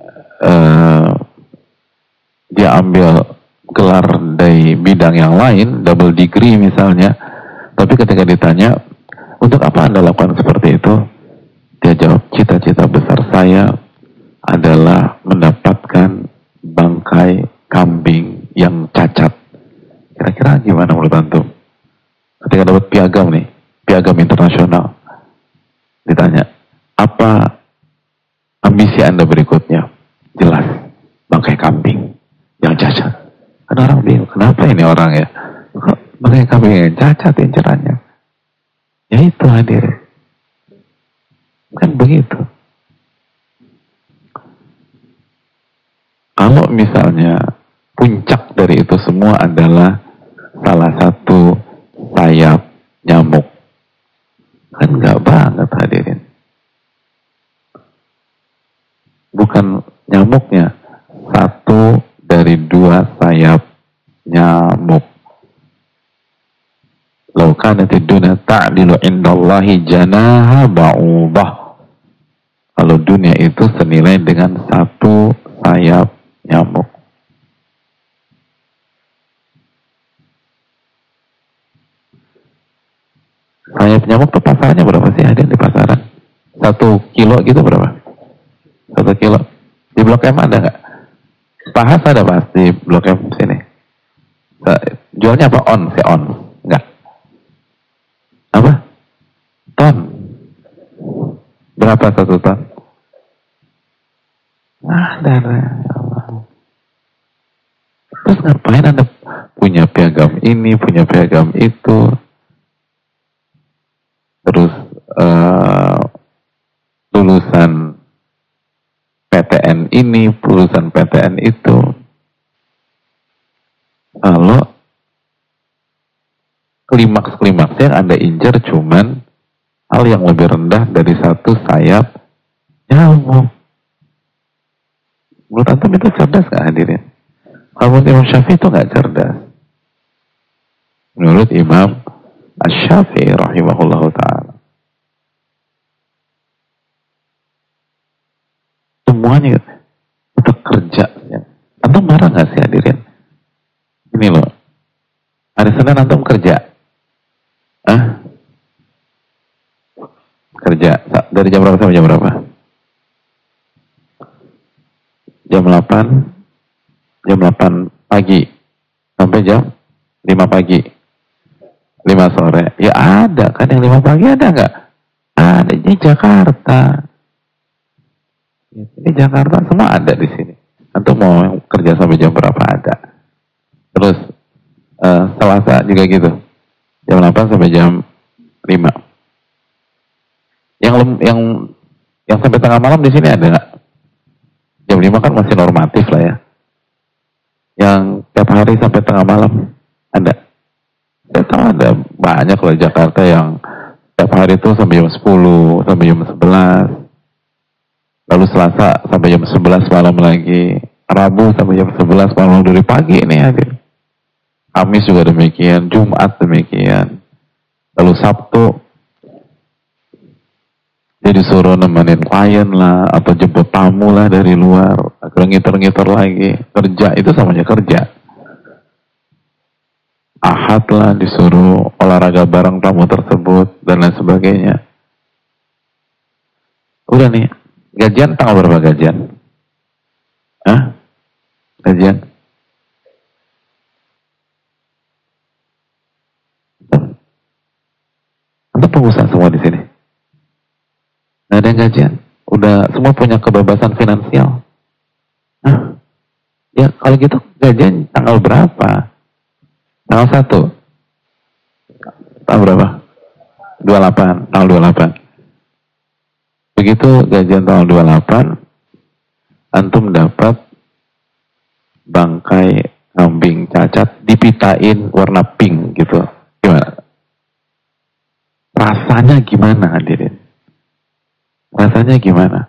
dia ambil gelar dari bidang yang lain, double degree misalnya, tapi ketika ditanya, untuk apa Anda lakukan seperti itu? Dia jawab, cita-cita besar saya adalah mendapatkan bangkai kambing yang cacat. Kira-kira gimana menurut antum? Ketika dapat piagam nih, piagam internasional, ditanya, apa ambisi Anda berikutnya? Jelas, bangkai kambing yang cacat. Kan orang bingung, kenapa ini orang ya? Kok bangkai kambing yang cacat incerannya? Ya itu hadir. Kan begitu. Kalau misalnya puncak dari itu semua adalah salah satu sayap nyamuk, kan nggak banget hadirin. Bukan nyamuknya, satu dari dua sayap nyamuk. Lau kanatid dunya ta'dilu indallahi janaha ba'udah. Kalau dunia itu senilai dengan satu sayap nyamuk. Sayap nyamuk tuh pasarannya berapa sih? Ada di pasaran 1 kilo gitu berapa? 1 kilo. Di Blok M ada nggak? Pahas ada pasti Blok M sini. Jualnya apa? On? Enggak. Apa? Ton. Berapa 1 ton? Darah. Ya Allah. Terus ngapain Anda punya piagam ini, punya piagam itu? Terus lulusan PTN ini, lulusan PTN itu. Kalau klimaks yang Anda incar cuman hal yang lebih rendah dari satu sayap nyamuk. Menurut antum itu cerdas gak hadirin? Kalau Imam Syafi'i itu gak cerdas. Menurut Imam Asy-Syafi'i rahimahullahu ta'ala, semuanya itu kerja. Antum marah gak sih hadirin? Ini loh, hari Senin antum kerja. Kerja dari jam berapa sampai jam berapa? Jam 8 pagi sampai jam 5 pagi, 5 sore. Ya ada kan yang 5 pagi, ada nggak? Ada. Ini Jakarta. Ini Jakarta semua ada di sini. Antum mau kerja sampai jam berapa ada. Terus Selasa juga gitu. Jam 8 sampai jam 5. Yang sampai tengah malam di sini ada nggak? Jam 5 kan masih normatif lah ya. yang tiap hari sampai tengah malam? Ada? Saya tahu ada banyak loh Jakarta yang tiap hari itu sampai jam 10, sampai jam 11. Lalu Selasa sampai jam 11 malam lagi. Rabu sampai jam 11 malam dari pagi ini hadir. Kamis juga demikian, Jumat demikian. Lalu Sabtu dia disuruh nemenin klien lah, atau jemput tamu lah dari luar, akhirnya ngiter-ngiter lagi. Kerja itu samanya kerja. Ahad lah disuruh olahraga bareng tamu tersebut, dan lain sebagainya. Udah nih, gajian tanggal berapa gajian? Hah? Gajian? Untuk pengusaha semua di sini? Nggak ada yang gajian? Udah semua punya kebebasan finansial? Nah, ya kalau gitu gajian tanggal berapa? Tanggal 1? Tanggal berapa? 28, tanggal 28. Begitu gajian tanggal 28, antum dapat bangkai kambing cacat dipitain warna pink gitu. Gimana? Rasanya gimana hadirin? Rasanya gimana?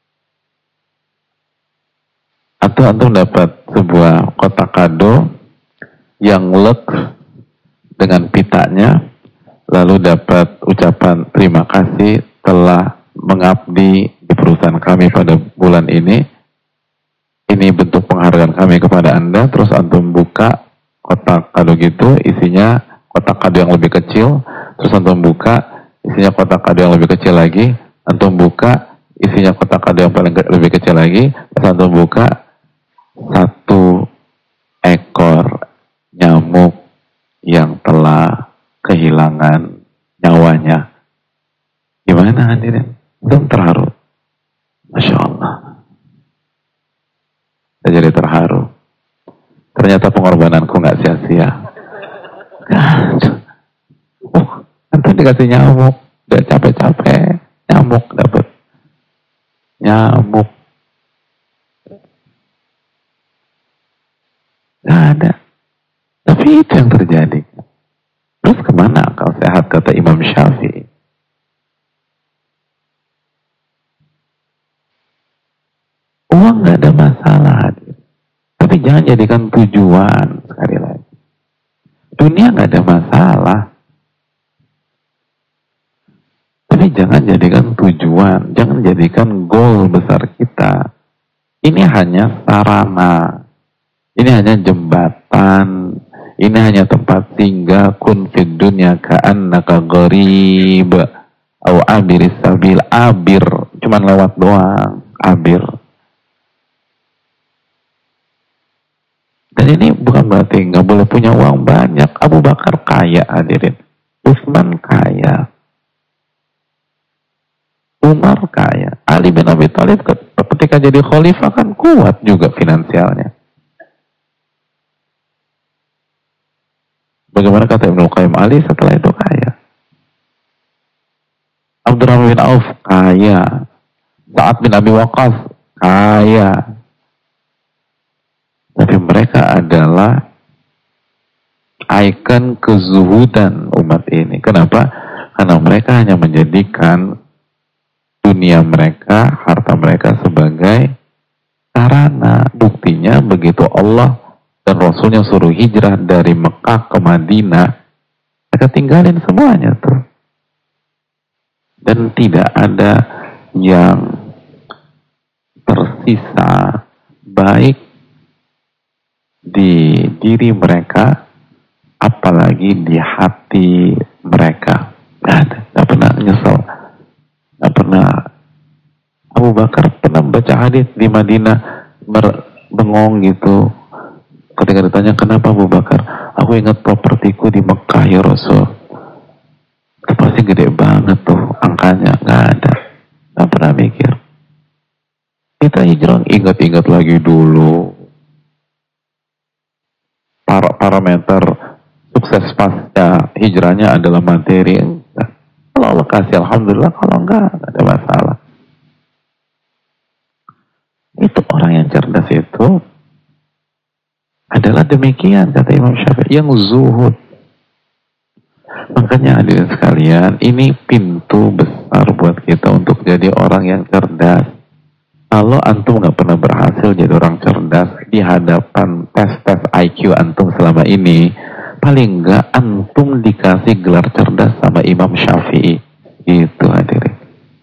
Atau antum dapat sebuah kotak kado yang lek dengan pitanya, lalu dapat ucapan terima kasih telah mengabdi di perusahaan kami pada bulan ini. Ini bentuk penghargaan kami kepada Anda. Terus antum buka kotak kado gitu, isinya kotak kado yang lebih kecil. Terus antum buka, isinya kotak kado yang lebih kecil lagi. Antum buka, isinya kotak kado yang lebih kecil lagi. Terus antum buka, 1 ekor nyamuk yang telah kehilangan nyawanya. Gimana hadirin? Antum terharu? Masya Allah. Saya jadi terharu. Ternyata pengorbananku nggak sia-sia. Antum dikasih nyamuk, udah capek-capek, nyamuk dapat nyamuk. Nggak ada. Tapi itu yang terjadi. Terus kemana akal sehat kata Imam Syafi'i? Uang nggak ada masalah, tapi jangan jadikan tujuan. Sekali lagi, dunia nggak ada masalah, tapi jangan jadikan tujuan, jangan jadikan goal besar kita. Ini hanya sarana, ini hanya jembatan, ini hanya tempat singgah. Kun fid dunya ka'annaka gharib au abiris sabil. Abir, cuman lewat doang, abir. Dan ini bukan berarti nggak boleh punya uang banyak. Abu Bakar kaya hadirin, Utsman kaya, Umar kaya, Ali bin Abi Thalib ketika jadi khalifah kan kuat juga finansialnya. Bagaimana kata Ibnu Qayyim, Ali setelah itu kaya. Abdurrahman bin Auf kaya, Sa'ad bin Abi Waqqas kaya. Tapi mereka adalah ikon kezuhudan umat ini. Kenapa? Karena mereka hanya menjadikan dunia mereka, harta mereka sebagai sarana. Buktinya begitu Allah dan Rasulnya suruh hijrah dari Mekah ke Madinah, mereka tinggalin semuanya tuh. Dan tidak ada yang tersisa baik di diri mereka, apalagi di hati mereka. Gak pernah nyesel, gak pernah. Abu Bakar pernah baca hadis di Madinah, bengong gitu. Ketika ditanya kenapa Abu Bakar, aku ingat propertiku di Mekah ya Rasul. Itu pasti gede banget tuh angkanya. Gak ada, gak pernah mikir. Kita hijrah, ingat-ingat lagi dulu parameter sukses pasca hijrahnya adalah materi. Kalau Allah kasih alhamdulillah, kalau enggak ada masalah. Itu orang yang cerdas itu adalah demikian kata Imam Syafi'i, yang zuhud. Makanya hadirin sekalian, ini pintu besar buat kita untuk jadi orang yang cerdas. Kalau antum nggak pernah berhasil jadi orang cerdas di hadapan tes-tes IQ antum selama ini, paling nggak antum dikasih gelar cerdas sama Imam Syafi'i. Itu hadirin.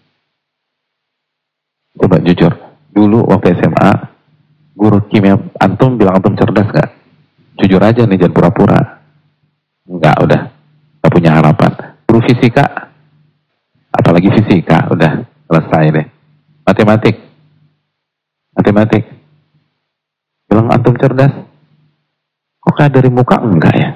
Coba jujur, dulu waktu SMA, guru kimia antum bilang antum cerdas nggak? Jujur aja nih, jangan pura-pura. Nggak, udah. Nggak punya harapan. Guru fisika, apalagi fisika, udah selesai deh. Matematik, bilang antum cerdas. Kok kayak dari muka enggak ya?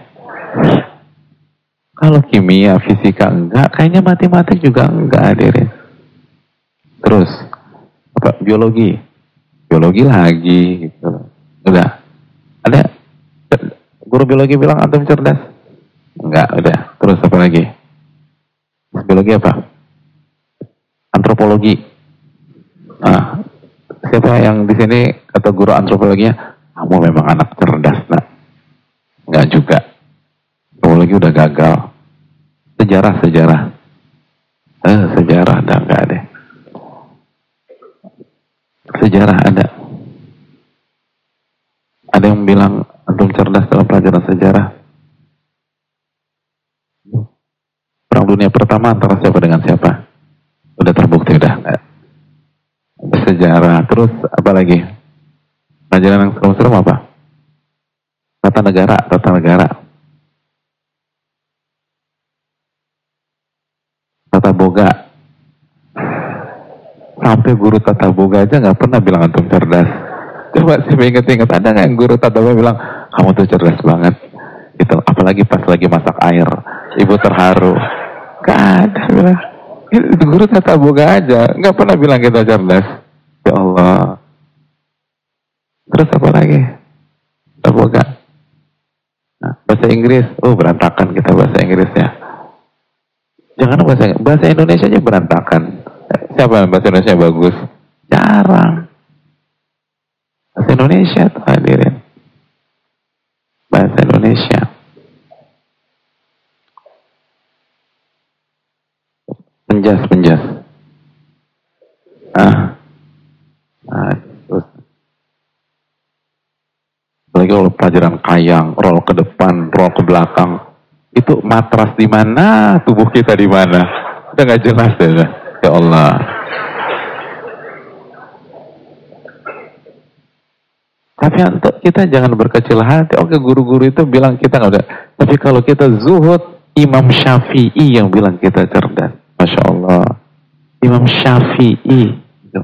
Kalau kimia, fisika enggak, kayaknya matematik juga enggak hadirin. Terus, apa? Biologi lagi gitu. Udah. Ada guru biologi bilang antum cerdas? Enggak, udah. Terus apa lagi? Biologi apa? Antropologi. Nah, siapa yang di sini kata guru antropologinya, kamu memang anak cerdas, nak? Enggak juga. Antropologi udah gagal. Sejarah. Sejarah udah enggak deh. Sejarah ada. Ada yang bilang antum cerdas dalam pelajaran sejarah? Perang Dunia Pertama antara siapa dengan siapa? Udah terbukti, udah enggak. Sejarah. Terus apa lagi? Pelajaran yang serem-serem apa? Tata negara. Tata boga. Sampai guru tata boga aja nggak pernah bilang antum cerdas. Coba sih inget-inget, ada nggak yang guru tata boga bilang kamu tuh cerdas banget? Gitu. Apalagi pas lagi masak air, ibu terharu. Gak ada bilang. Itu guru tata boga aja nggak pernah bilang kita cerdas. Ya Allah. Terus apa lagi? Tata boga. Nah, bahasa Inggris, berantakan kita bahasa Inggrisnya. Jangan bahasa Indonesia aja berantakan. Siapa yang bahasa Indonesia bagus? Jarang. Bahasa Indonesia tuh hadirin. Bahasa Indonesia. Penjas. Terus. Apalagi kalau pelajaran kayang, roll ke depan, roll ke belakang. Itu matras di mana, tubuh kita di mana? Udah nggak jelas ya. Ya Allah. Tapi untuk kita jangan berkecil hati. Oke, guru-guru itu bilang kita nggak ada. Tapi kalau kita zuhud, Imam Syafi'i yang bilang kita cerdas. Masya Allah. Imam Syafi'i.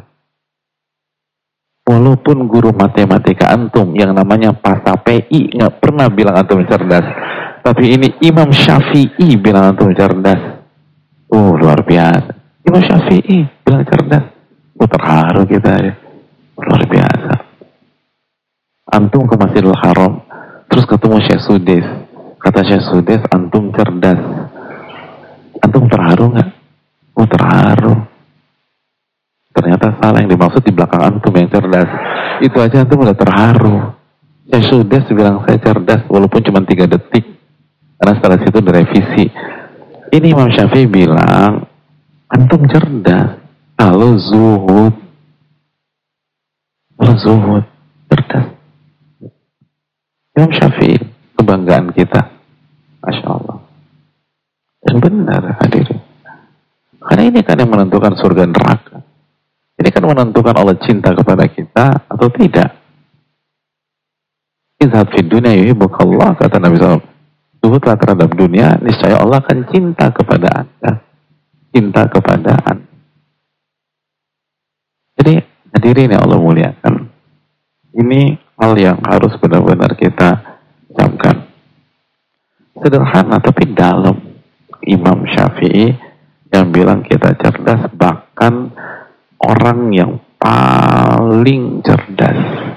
Walaupun guru matematika antum yang namanya Pak PI nggak pernah bilang antum cerdas. Tapi ini Imam Syafi'i bilang antum cerdas. Luar biasa. Imam Syafi'i bilang cerdas. Terharu kita ya. Luar biasa. Antum ke Masjidil Haram, terus ketemu Syekh Sudais. Kata Syekh Sudais, antum cerdas. Antum terharu nggak? Terharu. Ternyata salah, yang dimaksud di belakang antum yang cerdas. Itu aja antum udah terharu. Syekh Sudais bilang saya cerdas, walaupun cuma 3 detik. Karena setelah situ direvisi. Ini Imam Syafi'i bilang, antum cerdas. Kalau zuhud. Cerdas. Imam Syafi'i, kebanggaan kita. Masya Allah. Dan benar hadirin. Karena ini kan yang menentukan surga neraka. Ini kan menentukan Allah cinta kepada kita atau tidak. Izhad fid dunya yuhibbukallah, kata Nabi SAW. Zuhudlah terhadap dunia, niscaya Allah akan cinta kepada Anda. Cinta kepada Anda. Jadi hadirin yang Allah muliakan. Ini hal yang harus benar-benar kita camkan. Sederhana tapi dalam. Imam Syafi'i yang bilang kita cerdas, bahkan orang yang paling cerdas.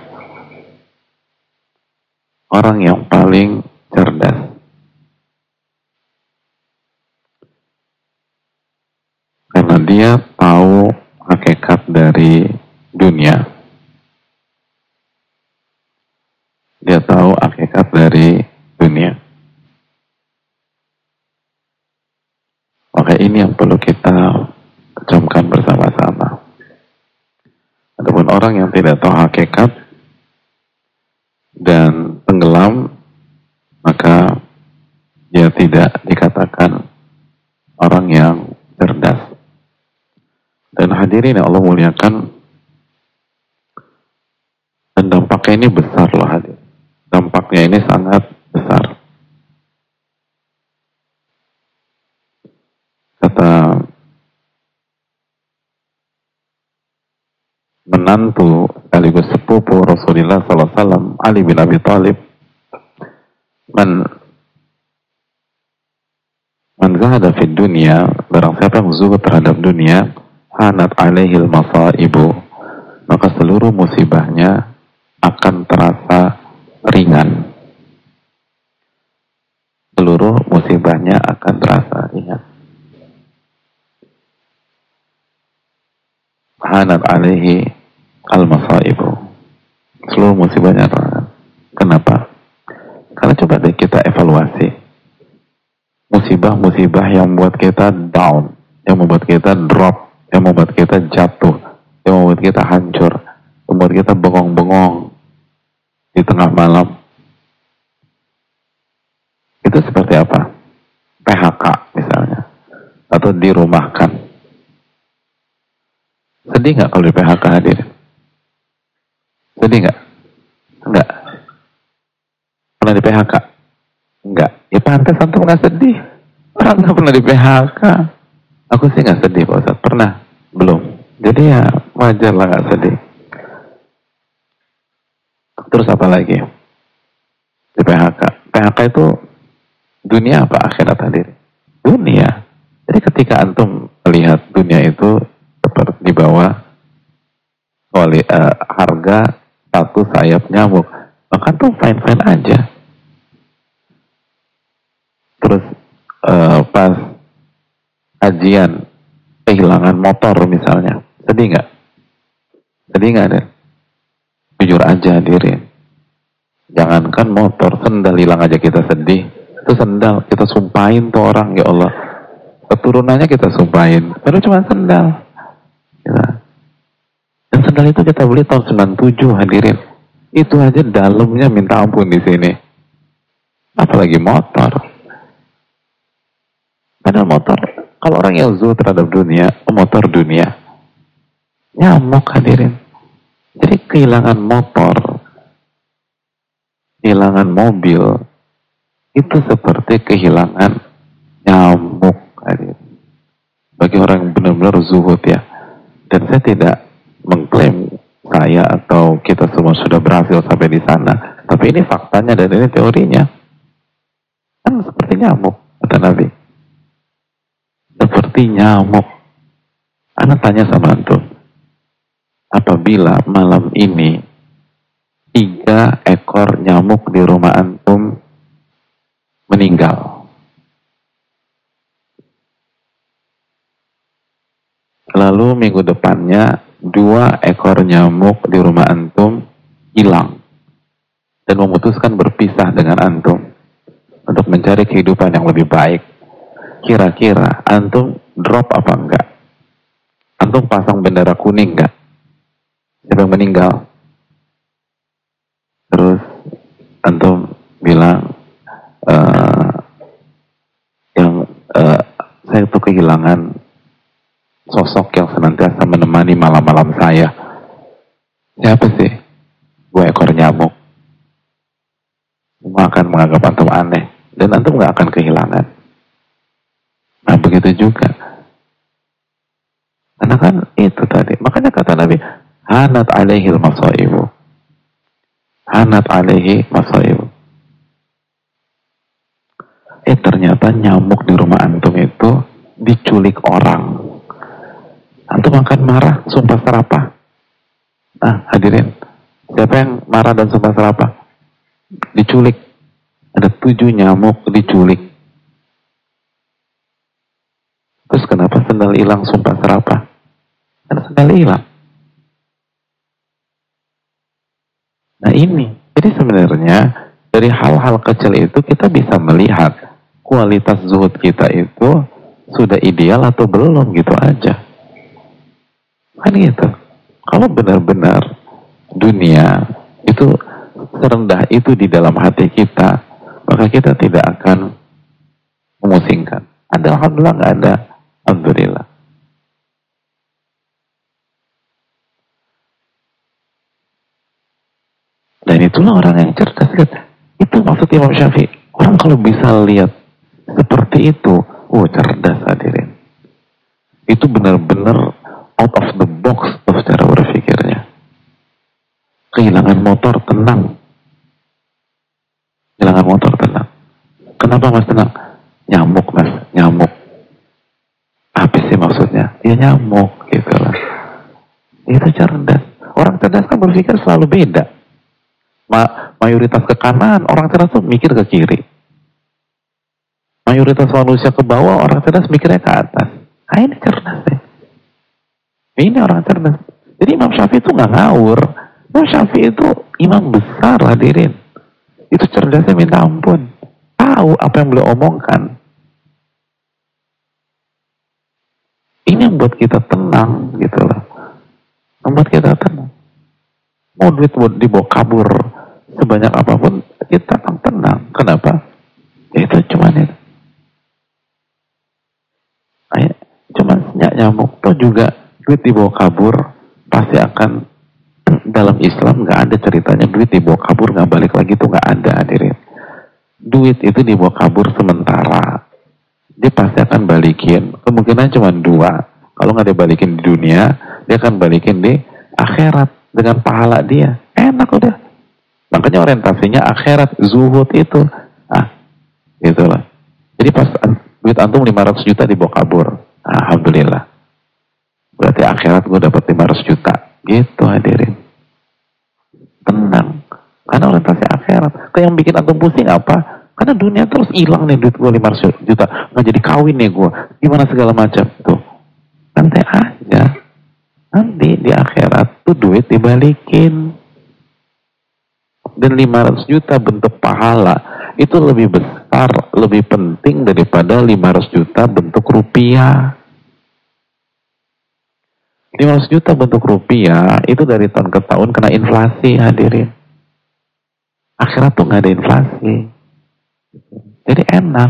Orang yang paling cerdas. Karena dia tahu hakikat dari dunia. Dia tahu tahu hakikat dari dunia. Maka ini yang perlu kita camkan bersama-sama. Adapun orang yang tidak tahu hakikat dan tenggelam, maka dia tidak dikatakan orang yang cerdas. Dan hadirin yang Allah muliakan, dan dampaknya ini besar loh hadirin. Dampaknya ini sangat besar. Kata menantu sekaligus sepupu Rasulullah SAW, Ali bin Abi Thalib, man zahada fid dunya, barang siapa yang zuhud terhadap dunia, hanat alaihil masaibu, maka seluruh musibahnya akan terasa ringan. Seluruh musibahnya akan terasa ringan. Hanat alaihi al-masaibu, seluruh musibahnya terasa. Kenapa? Karena coba deh kita evaluasi musibah-musibah yang membuat kita down, yang membuat kita drop, yang membuat kita jatuh, yang membuat kita hancur, yang membuat kita bengong-bengong di tengah malam. Itu seperti apa? PHK misalnya, atau dirumahkan. Sedih nggak kalau di PHK hadir? Sedih nggak? Enggak. Pernah di PHK? Enggak. Ya pantas antum nggak sedih. Orang nggak pernah di PHK. Aku sih nggak sedih Pak Ustaz. Pernah? Belum. Jadi ya wajar lah nggak sedih. Terus apa lagi? Di PHK. PHK itu dunia apa akhirat hadir? Dunia. Jadi ketika antum melihat dunia itu seperti di bawah harga satu sayap nyamuk, maka tuh fine-fine aja. Terus pas kajian kehilangan motor misalnya, sedih nggak? Sedih nggak deh? Jujur aja hadirin. Jangankan motor, sendal hilang aja kita sedih. Itu sendal kita sumpahin tuh orang, ya Allah. Keturunannya kita sumpahin, baru cuma sendal. Ya. Dan sendal itu kita beli tahun 97 hadirin. Itu aja dalamnya minta ampun di sini. Apalagi motor. Padahal motor, kalau orang yang zuhud terhadap dunia, motor dunia, nyamuk hadirin. Jadi kehilangan motor, kehilangan mobil, itu seperti kehilangan nyamuk hadirin. Bagi orang yang benar-benar zuhud ya. Dan saya tidak mengklaim saya atau kita semua sudah berhasil sampai di sana. Tapi ini faktanya dan ini teorinya. Kan seperti nyamuk, kata Nabi. Seperti nyamuk. Ana tanya sama antum, apabila malam ini 3 ekor nyamuk di rumah antum meninggal, lalu minggu depannya 2 ekor nyamuk di rumah antum hilang dan memutuskan berpisah dengan antum untuk mencari kehidupan yang lebih baik, kira-kira antum drop apa enggak? Antum pasang bendera kuning enggak? Siapa yang meninggal? Terus antum bilang saya tuh kehilangan sosok yang senantiasa menemani malam-malam saya. Siapa sih? 2 ekor nyamuk. Semua akan menganggap antum aneh dan antum gak akan kehilangan. Nah begitu juga. Karena kan itu tadi. Makanya kata Nabi, hanat alaihil masaibu. Hanat alaihi masaibu. Ternyata nyamuk di rumah antum itu diculik orang. Antum akan marah, sumpah serapah. Nah hadirin, siapa yang marah dan sumpah serapah? Diculik. Ada 7 nyamuk diculik. Terus kenapa sendal hilang sumpah serapah? Karena sendal hilang. Nah ini, jadi sebenarnya Dari hal-hal kecil itu kita bisa melihat kualitas zuhud kita itu sudah ideal atau belum, gitu aja. Kan gitu. Kalau benar-benar dunia itu serendah itu di dalam hati kita, maka kita tidak akan memusingkan. Ada alhamdulillah, nggak ada alhamdulillah. Dan itulah orang yang cerdas. Itu maksud Imam Syafi'i. Orang kalau bisa lihat seperti itu, cerdas hadirin. Itu benar-benar out of the box tuh cara berpikirnya. Kehilangan motor tenang. Kehilangan motor tenang. Kenapa mas tenang? Nyamuk mas, nyamuk. Apa sih maksudnya? Ya nyamuk gitu lah. Itu cerdas. Orang cerdas kan berpikir selalu beda. Mayoritas ke kanan, orang cerdas tuh mikir ke kiri. Mayoritas manusia ke bawah, orang cerdas mikirnya ke atas. Nah ini cerdas deh. Ini orang cerdas. Jadi Imam Syafi'i itu nggak ngawur. Imam Syafi'i itu imam besar hadirin. Itu cerdasnya minta ampun. Tahu apa yang beliau omongkan. Ini yang buat kita tenang gitu loh. Membuat kita tenang. Mau duit dibawa kabur sebanyak apapun, kita tenang. Kenapa? Ya itu cuman itu. Cuman nyamuk. Toh juga duit dibawa kabur pasti akan, dalam Islam nggak ada ceritanya duit dibawa kabur nggak balik lagi, tuh nggak ada hadirin. Duit itu dibawa kabur sementara, dia pasti akan balikin. Kemungkinan cuma dua. Kalau nggak dibalikin di dunia, dia akan balikin di akhirat dengan pahala dia. Enak udah. Makanya orientasinya akhirat, zuhud itu. Gitulah. Jadi pas duit antum 500 juta dibawa kabur, alhamdulillah. Berarti akhirat gue dapat 500 juta. Gitu hadirin. Tenang. Karena orientasi akhirat. Kayak yang bikin antum pusing apa? Karena dunia terus hilang nih duit gue 500 juta. Nggak jadi kawin nih gue. Gimana segala macam. Tuh. Nanti aja. Nanti di akhirat tuh duit dibalikin. Dan 500 juta bentuk pahala itu lebih besar, lebih penting daripada 500 juta bentuk rupiah. 500 juta bentuk rupiah itu dari tahun ke tahun kena inflasi hadirin. Akhirat tuh nggak ada inflasi. Jadi enak.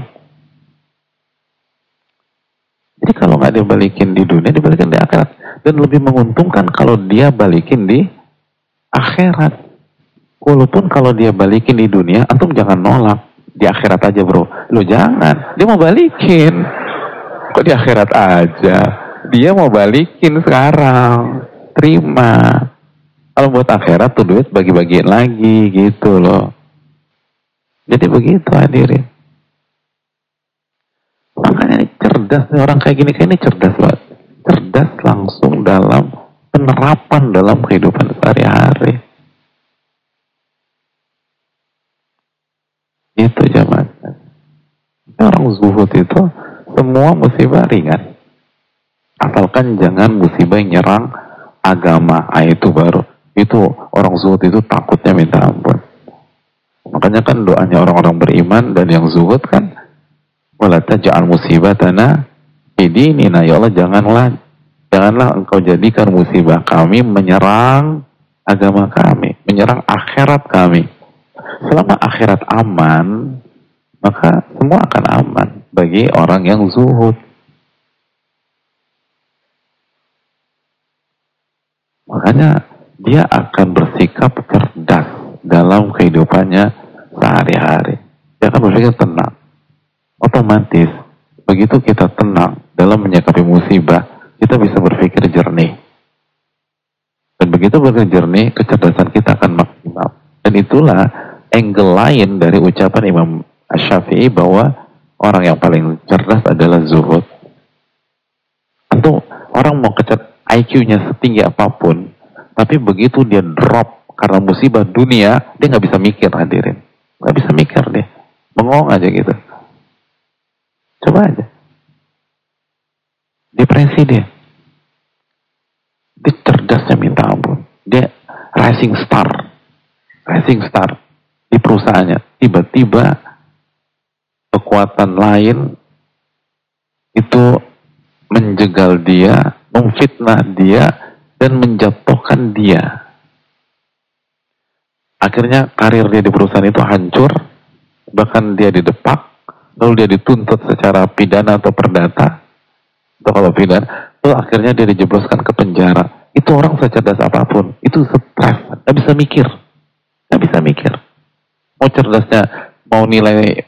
Jadi kalau nggak dibalikin di dunia, dibalikin di akhirat. Dan lebih menguntungkan kalau dia balikin di akhirat. Walaupun kalau dia balikin di dunia, antum jangan nolak. Di akhirat aja bro. Lo jangan. Dia mau balikin. Kok di akhirat aja? Dia mau balikin sekarang. Terima. Kalau buat akhirat tuh duit bagi-bagiin lagi gitu loh. Jadi begitu hadirin. Makanya ini cerdas nih, orang kayak gini kayak ini cerdas banget. Cerdas langsung dalam penerapan dalam kehidupan sehari-hari. Itu jamaah. Orang zuhud itu semua musibah ringan. Asalkan jangan musibah yang nyerang agama. Itu baru. Itu orang zuhud itu takutnya minta ampun. Makanya kan doanya orang-orang beriman dan yang zuhud kan, wala taj'al musibatana fi dinina. Ya Allah, janganlah engkau jadikan musibah kami menyerang agama kami, menyerang akhirat kami. Selama akhirat aman, maka semua akan aman bagi orang yang zuhud. Makanya dia akan bersikap cerdas dalam kehidupannya sehari-hari. Dia akan berpikir tenang. Otomatis, begitu kita tenang dalam menyikapi musibah, kita bisa berpikir jernih. Dan begitu berpikir jernih, kecerdasan kita akan maksimal. Dan itulah angle lain dari ucapan Imam Syafi'i bahwa orang yang paling cerdas adalah zuhud. Tentu orang mau IQ-nya setinggi apapun, tapi begitu dia drop karena musibah dunia, dia nggak bisa mikir hadirin. Nggak bisa mikir deh. Bengong aja gitu. Coba aja. Depresi dia. Dia cerdasnya minta ampun. Dia rising star. Rising star. di perusahaannya. Tiba-tiba kekuatan lain itu menjegal dia, memfitnah dia, dan menjatuhkan dia. Akhirnya karir dia di perusahaan itu hancur, bahkan dia didepak, lalu dia dituntut secara pidana atau perdata, atau kalau pidana, lalu akhirnya dia dijebloskan ke penjara. Itu orang secerdas apapun, itu stres, nggak bisa mikir, nggak bisa mikir. Mau cerdasnya, mau nilai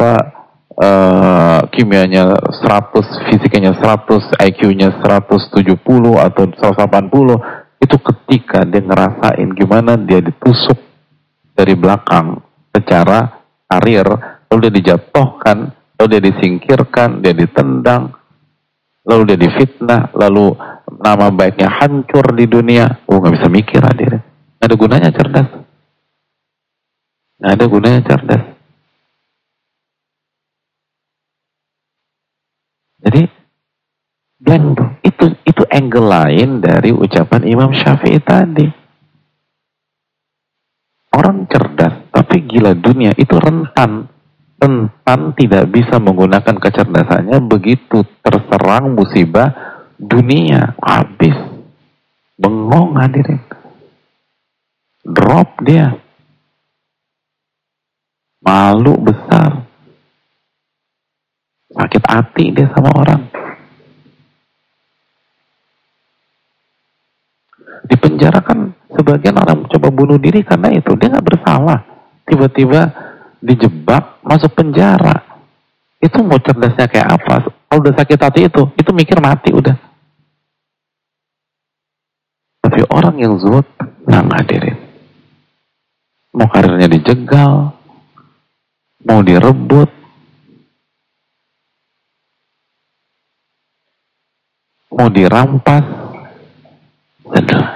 kimianya 100, fisikanya 100, IQ-nya 170 atau 180, itu ketika dia ngerasain gimana dia ditusuk dari belakang secara karir, lalu dia dijatuhkan, lalu dia disingkirkan, dia ditendang, lalu dia difitnah, lalu nama baiknya hancur di dunia. Nggak bisa mikir hadir. Nggak ada gunanya cerdas. Nggak ada gunanya cerdas. Jadi blank tuh. Itu angle lain dari ucapan Imam Syafi'i tadi. Orang cerdas, tapi gila dunia itu rentan tidak bisa menggunakan kecerdasannya, begitu terserang musibah dunia, habis. Bengong hadirin. Drop dia. Malu besar. Sakit hati dia sama orang. Di penjara kan sebagian orang coba bunuh diri karena itu. Dia nggak bersalah. Tiba-tiba dijebak, masuk penjara. Itu mau cerdasnya kayak apa? Kalau udah sakit hati itu mikir mati udah. Tapi orang yang zuhud, nah hadirin. Mau karirnya dijegal, mau direbut, mau dirampas, aduh.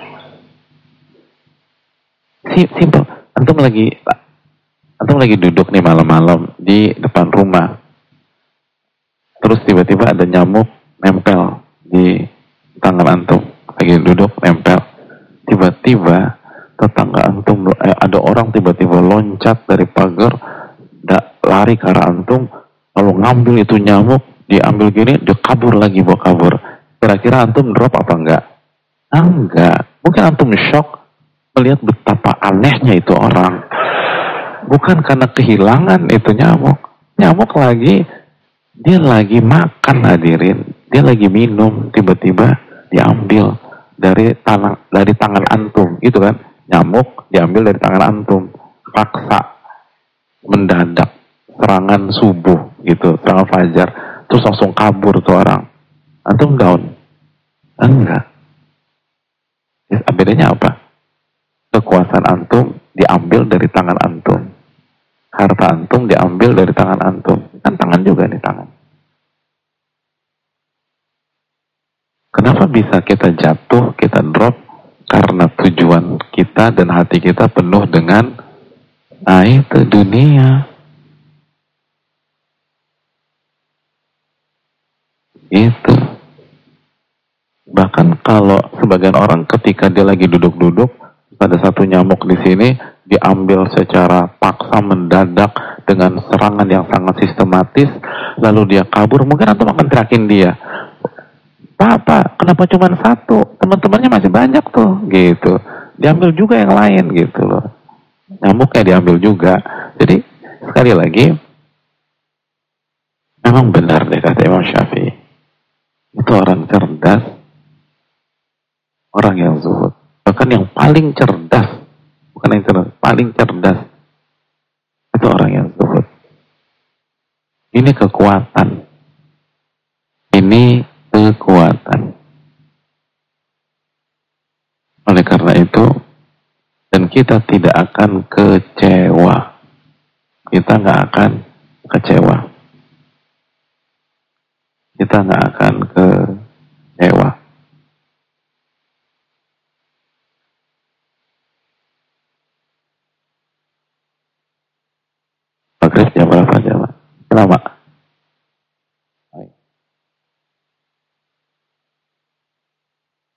Simple. Antum lagi duduk nih malam-malam di depan rumah. Terus tiba-tiba ada nyamuk nempel di tangan antum. Lagi duduk nempel. Tiba-tiba tetangga antum, ada orang tiba-tiba loncat dari pagar, lari ke arah antum, lalu ngambil itu nyamuk, diambil gini, dia kabur lagi, bawa kabur. Kira-kira antum drop apa enggak? Enggak. Mungkin antum shock melihat betapa anehnya itu orang. Bukan karena kehilangan itu nyamuk. Nyamuk dia lagi makan hadirin. Dia lagi minum, tiba-tiba diambil dari tangan antum. Itu kan, nyamuk diambil dari tangan antum. Paksa, mendadak, serangan subuh gitu, serangan fajar. Terus langsung kabur tuh orang. Antum down? Enggak. Bedanya apa? Kekuasaan antum diambil dari tangan antum. Harta antum diambil dari tangan antum. Kan tangan juga nih tangan. Kenapa bisa kita jatuh, kita drop? Karena tujuan kita dan hati kita penuh dengan itu dunia. Itu. Bahkan kalau sebagian orang ketika dia lagi duduk-duduk, ada satu nyamuk di sini, diambil secara paksa mendadak dengan serangan yang sangat sistematis, lalu dia kabur, mungkin antum akan teriakin dia, Pak, kenapa cuma satu? Teman-temannya masih banyak tuh, gitu. Diambil juga yang lain, gitu loh. Nyamuknya diambil juga. Jadi, sekali lagi, memang benar deh kata Imam Syafi'i. Itu orang cerdas, orang yang zuhud. Bahkan yang paling cerdas, bukan yang cerdas, paling cerdas, itu orang yang zuhud. Ini kekuatan. Ini kekuatan. Oleh karena itu, dan kita tidak akan kecewa. Kita nggak akan kecewa. Kita nggak akan kecewa. Maghrib jam berapa jam? Lama.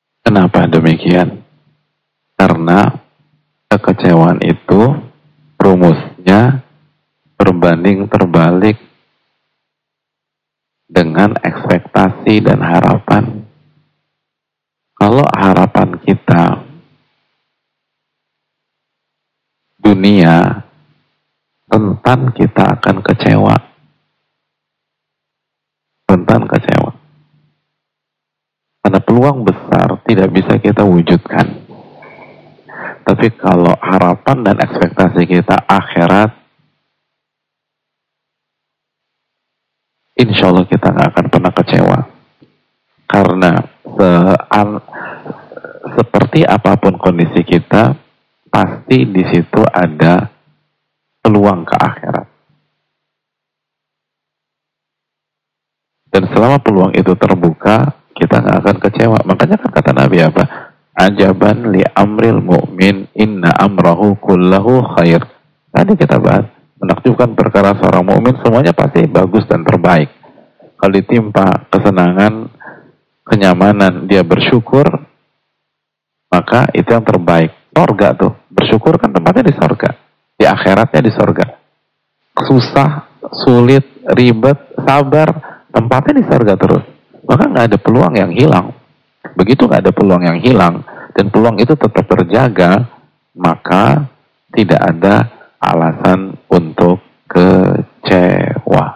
Kenapa demikian? Karena kekecewaan itu rumusnya berbanding terbalik dengan ekspektasi dan harapan. Kalau harapan kita dunia, rentan kita akan kecewa. Rentan kecewa. Karena peluang besar tidak bisa kita wujudkan. Tapi kalau harapan dan ekspektasi kita akhirat, insya Allah kita nggak akan pernah kecewa. Karena seperti apapun kondisi kita, pasti di situ ada peluang ke akhirat. Dan selama peluang itu terbuka, kita nggak akan kecewa. Makanya kan kata Nabi apa? Ajaban li amril mu'min inna amrahu kullahu khair. Tadi kita bahas, menakjubkan perkara seorang mukmin semuanya pasti bagus dan terbaik. Kalau ditimpa kesenangan, kenyamanan, dia bersyukur, maka itu yang terbaik. Sorga tuh, bersyukur kan tempatnya di sorga, di akhiratnya di sorga. Susah, sulit, ribet, sabar, tempatnya di sorga terus. Maka nggak ada peluang yang hilang. Begitu nggak ada peluang yang hilang dan peluang itu tetap terjaga, maka tidak ada alasan untuk kecewa.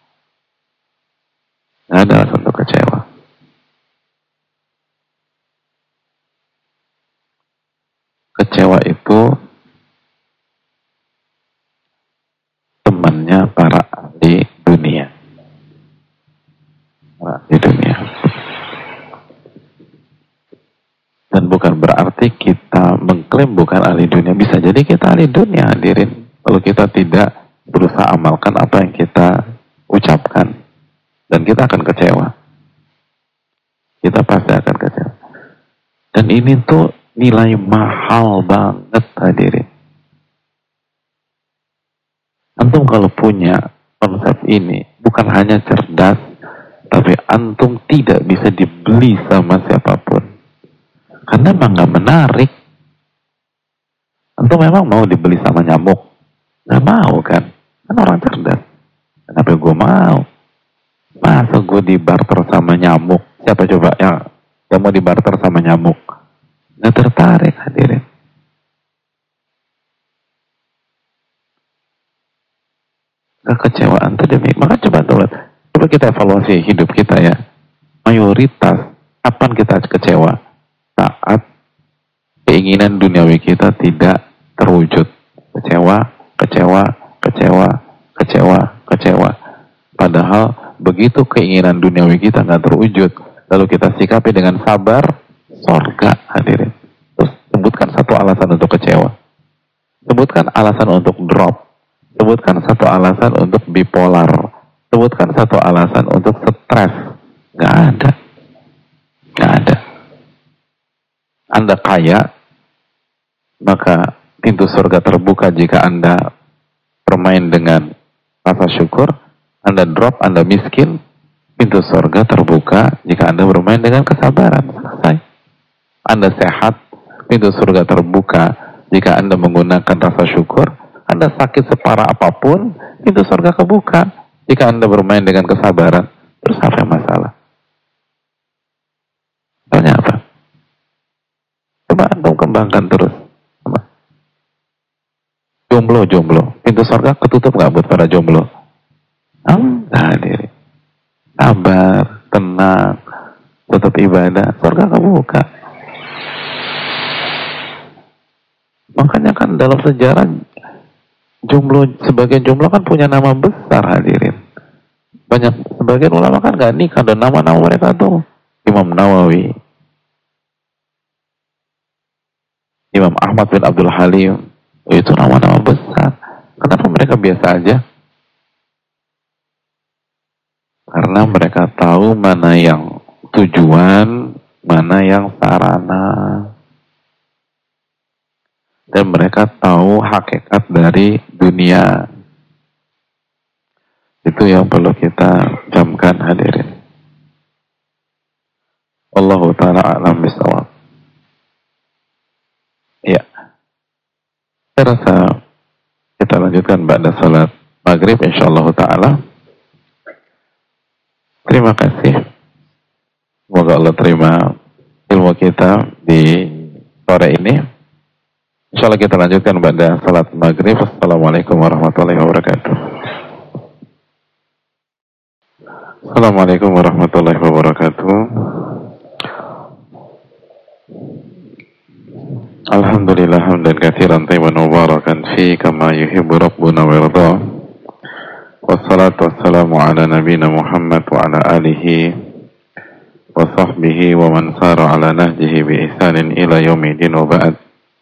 Nggak ada alasan untuk kecewa. Kecewa itu temannya para ahli dunia. Para ahli dunia. Dan bukan berarti kita mengklaim bukan ahli dunia. Bisa jadi kita ahli dunia, hadirin. Kalau kita tidak berusaha amalkan apa yang kita ucapkan. Dan kita akan kecewa. Kita pasti akan kecewa. Dan ini tuh nilai mahal banget, hadirin. Antum kalau punya konsep ini, bukan hanya cerdas, tapi antum tidak bisa dibeli sama siapapun. Karena memang gak menarik. Antum memang mau dibeli sama nyamuk? Gak mau kan? Kan orang cerdas. Kenapa gue mau? Masa gue dibarter sama nyamuk? Siapa coba yang mau dibarter sama nyamuk? Gak tertarik, hadirin. Kekecewaan itu demi. Maka coba kita evaluasi hidup kita ya. Mayoritas kapan kita kecewa? Saat keinginan duniawi kita tidak terwujud. Kecewa. Padahal begitu keinginan duniawi kita nggak terwujud, lalu kita sikapi dengan sabar, sorga, hadirin. Terus sebutkan satu alasan untuk kecewa. Sebutkan alasan untuk drop. Sebutkan satu alasan untuk bipolar. Sebutkan satu alasan untuk stres. Nggak ada. Anda kaya, maka pintu surga terbuka jika Anda bermain dengan rasa syukur. Anda drop, Anda miskin, pintu surga terbuka jika Anda bermain dengan kesabaran. Selesai. Anda sehat, pintu surga terbuka jika Anda menggunakan rasa syukur. Anda sakit separah apapun, pintu surga kebuka jika Anda bermain dengan kesabaran. Terus apa masalah? Soalnya apa? Coba antum kembangkan terus. Coba. Jomblo. Pintu surga ketutup gak buat para jomblo? Enggak, diri. Sabar, tenang, tetap ibadah, surga kebuka. Makanya kan dalam sejarah sebagian jomblo kan punya nama besar, hadirin. Sebagian ulama kan gak nikah, dan nama-nama mereka tuh Imam Nawawi, Imam Ahmad bin Abdul Halim, itu nama-nama besar. Kenapa mereka biasa aja? Karena mereka tahu mana yang tujuan, mana yang sarana. Dan mereka tahu hakikat dari dunia. Itu yang perlu kita camkan, hadirin. Allahu ta'ala a'lam bishawab. Ya. Saya rasa kita kita lanjutkan pada salat maghrib insyaallah ta'ala. Terima kasih. Semoga Allah terima ilmu kita di sore ini. Insyaallah kita lanjutkan pada salat maghrib. Assalamualaikum warahmatullahi wabarakatuh. Assalamualaikum warahmatullahi wabarakatuh. Alhamdulillah hamdan katsiran tayyiban mubarakan fi kama yuhibbu rabbuna wa yarda. Wassalatu wassalamu ala nabiyyina Muhammad wa ala alihi wa sahbihi wa man sara ala nahjihi bi ihsanin ila yaumil wa ba'd.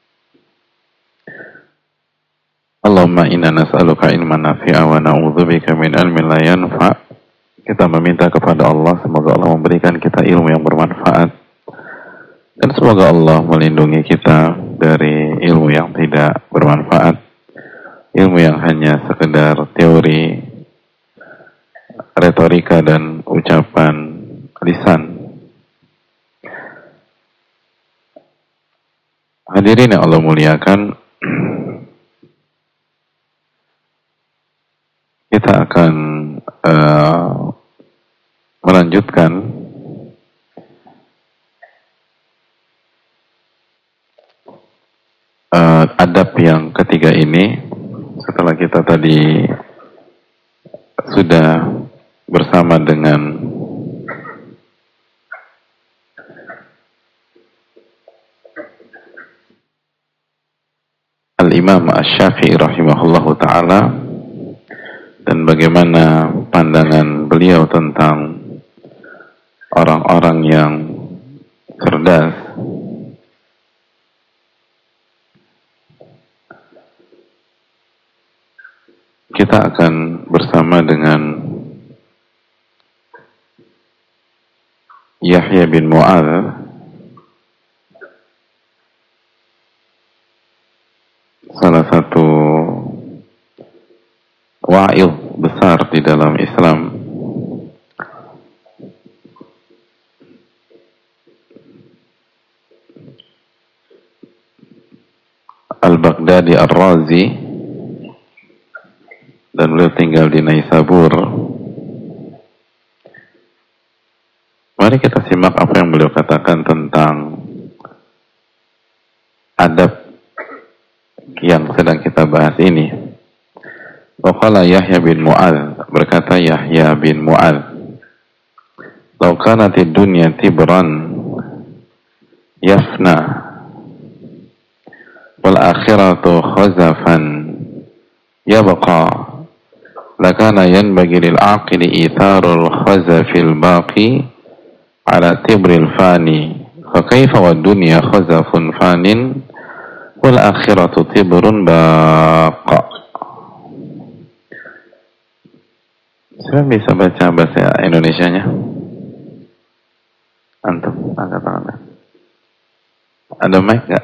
Allahumma inna nas'aluka ilman nafi'a wa na'udzubika min ilmin la yanfa'. Kita meminta kepada Allah semoga Allah memberikan kita ilmu yang bermanfaat dan semoga Allah melindungi kita dari ilmu yang tidak bermanfaat, ilmu yang hanya sekedar teori, retorika dan ucapan lisan. Hadirin yang Allah muliakan, kita akan melanjutkan adab yang ketiga ini setelah kita tadi sudah bersama dengan Al-Imam Asy-Syafi'i rahimahullahu ta'ala dan bagaimana pandangan beliau tentang orang-orang yang cerdas. Kita akan bersama dengan Yahya bin Mu'adz, salah satu wa'idh besar di dalam Islam. Al-Baghdadi Ar-Razi, dan beliau tinggal di Naisabur. Mari kita simak apa yang beliau katakan tentang adab yang sedang kita bahas ini. Waqala Yahya bin Mu'adz, berkata Yahya bin Mu'adz, "Law kanatid dunya tibran yafna wal akhiratu khazafan yabqa lakana yanbaghi lil aqili itharul khazafil baqi ala tibril fani fa kaifa wad dunya khazafun fanin wal akhiratu tibrun baqa." Siapa bisa baca bahasa Indonesianya? Antum, angkat tangan. Ada mic nggak?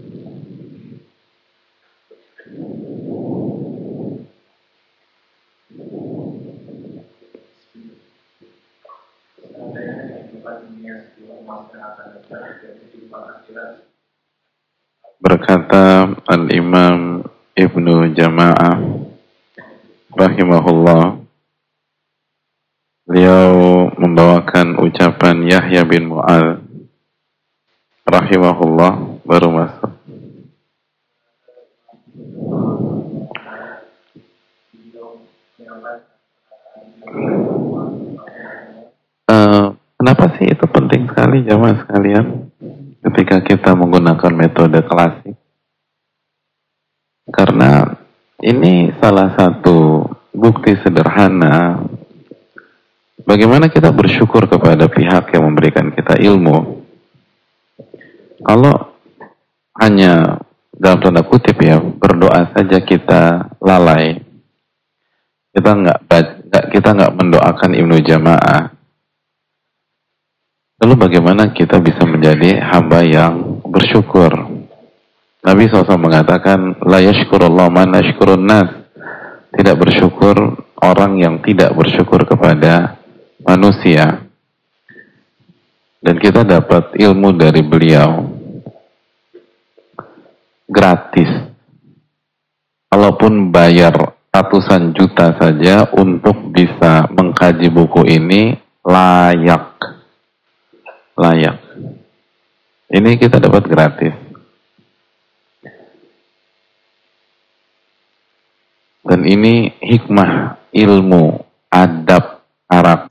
Berkata Al-Imam Ibnu Jama'ah rahimahullah, beliau membawakan ucapan Yahya bin Mu'adz rahimahullah, baru masuk. Kenapa sih itu penting sekali jamaah sekalian ketika kita menggunakan metode klasik? Karena ini salah satu bukti sederhana bagaimana kita bersyukur kepada pihak yang memberikan kita ilmu. Kalau hanya dalam tanda kutip ya berdoa saja kita lalai, kita nggak mendoakan Ibnu Jama'ah, lalu bagaimana kita bisa menjadi hamba yang bersyukur? Nabi SAW mengatakan, la yashkurullah man yashkurun nas. Tidak bersyukur orang yang tidak bersyukur kepada manusia. Dan kita dapat ilmu dari beliau gratis. Kalaupun pun bayar ratusan juta saja untuk bisa mengkaji buku ini layak. Ini kita dapat gratis. Dan ini hikmah, ilmu, adab, karakter.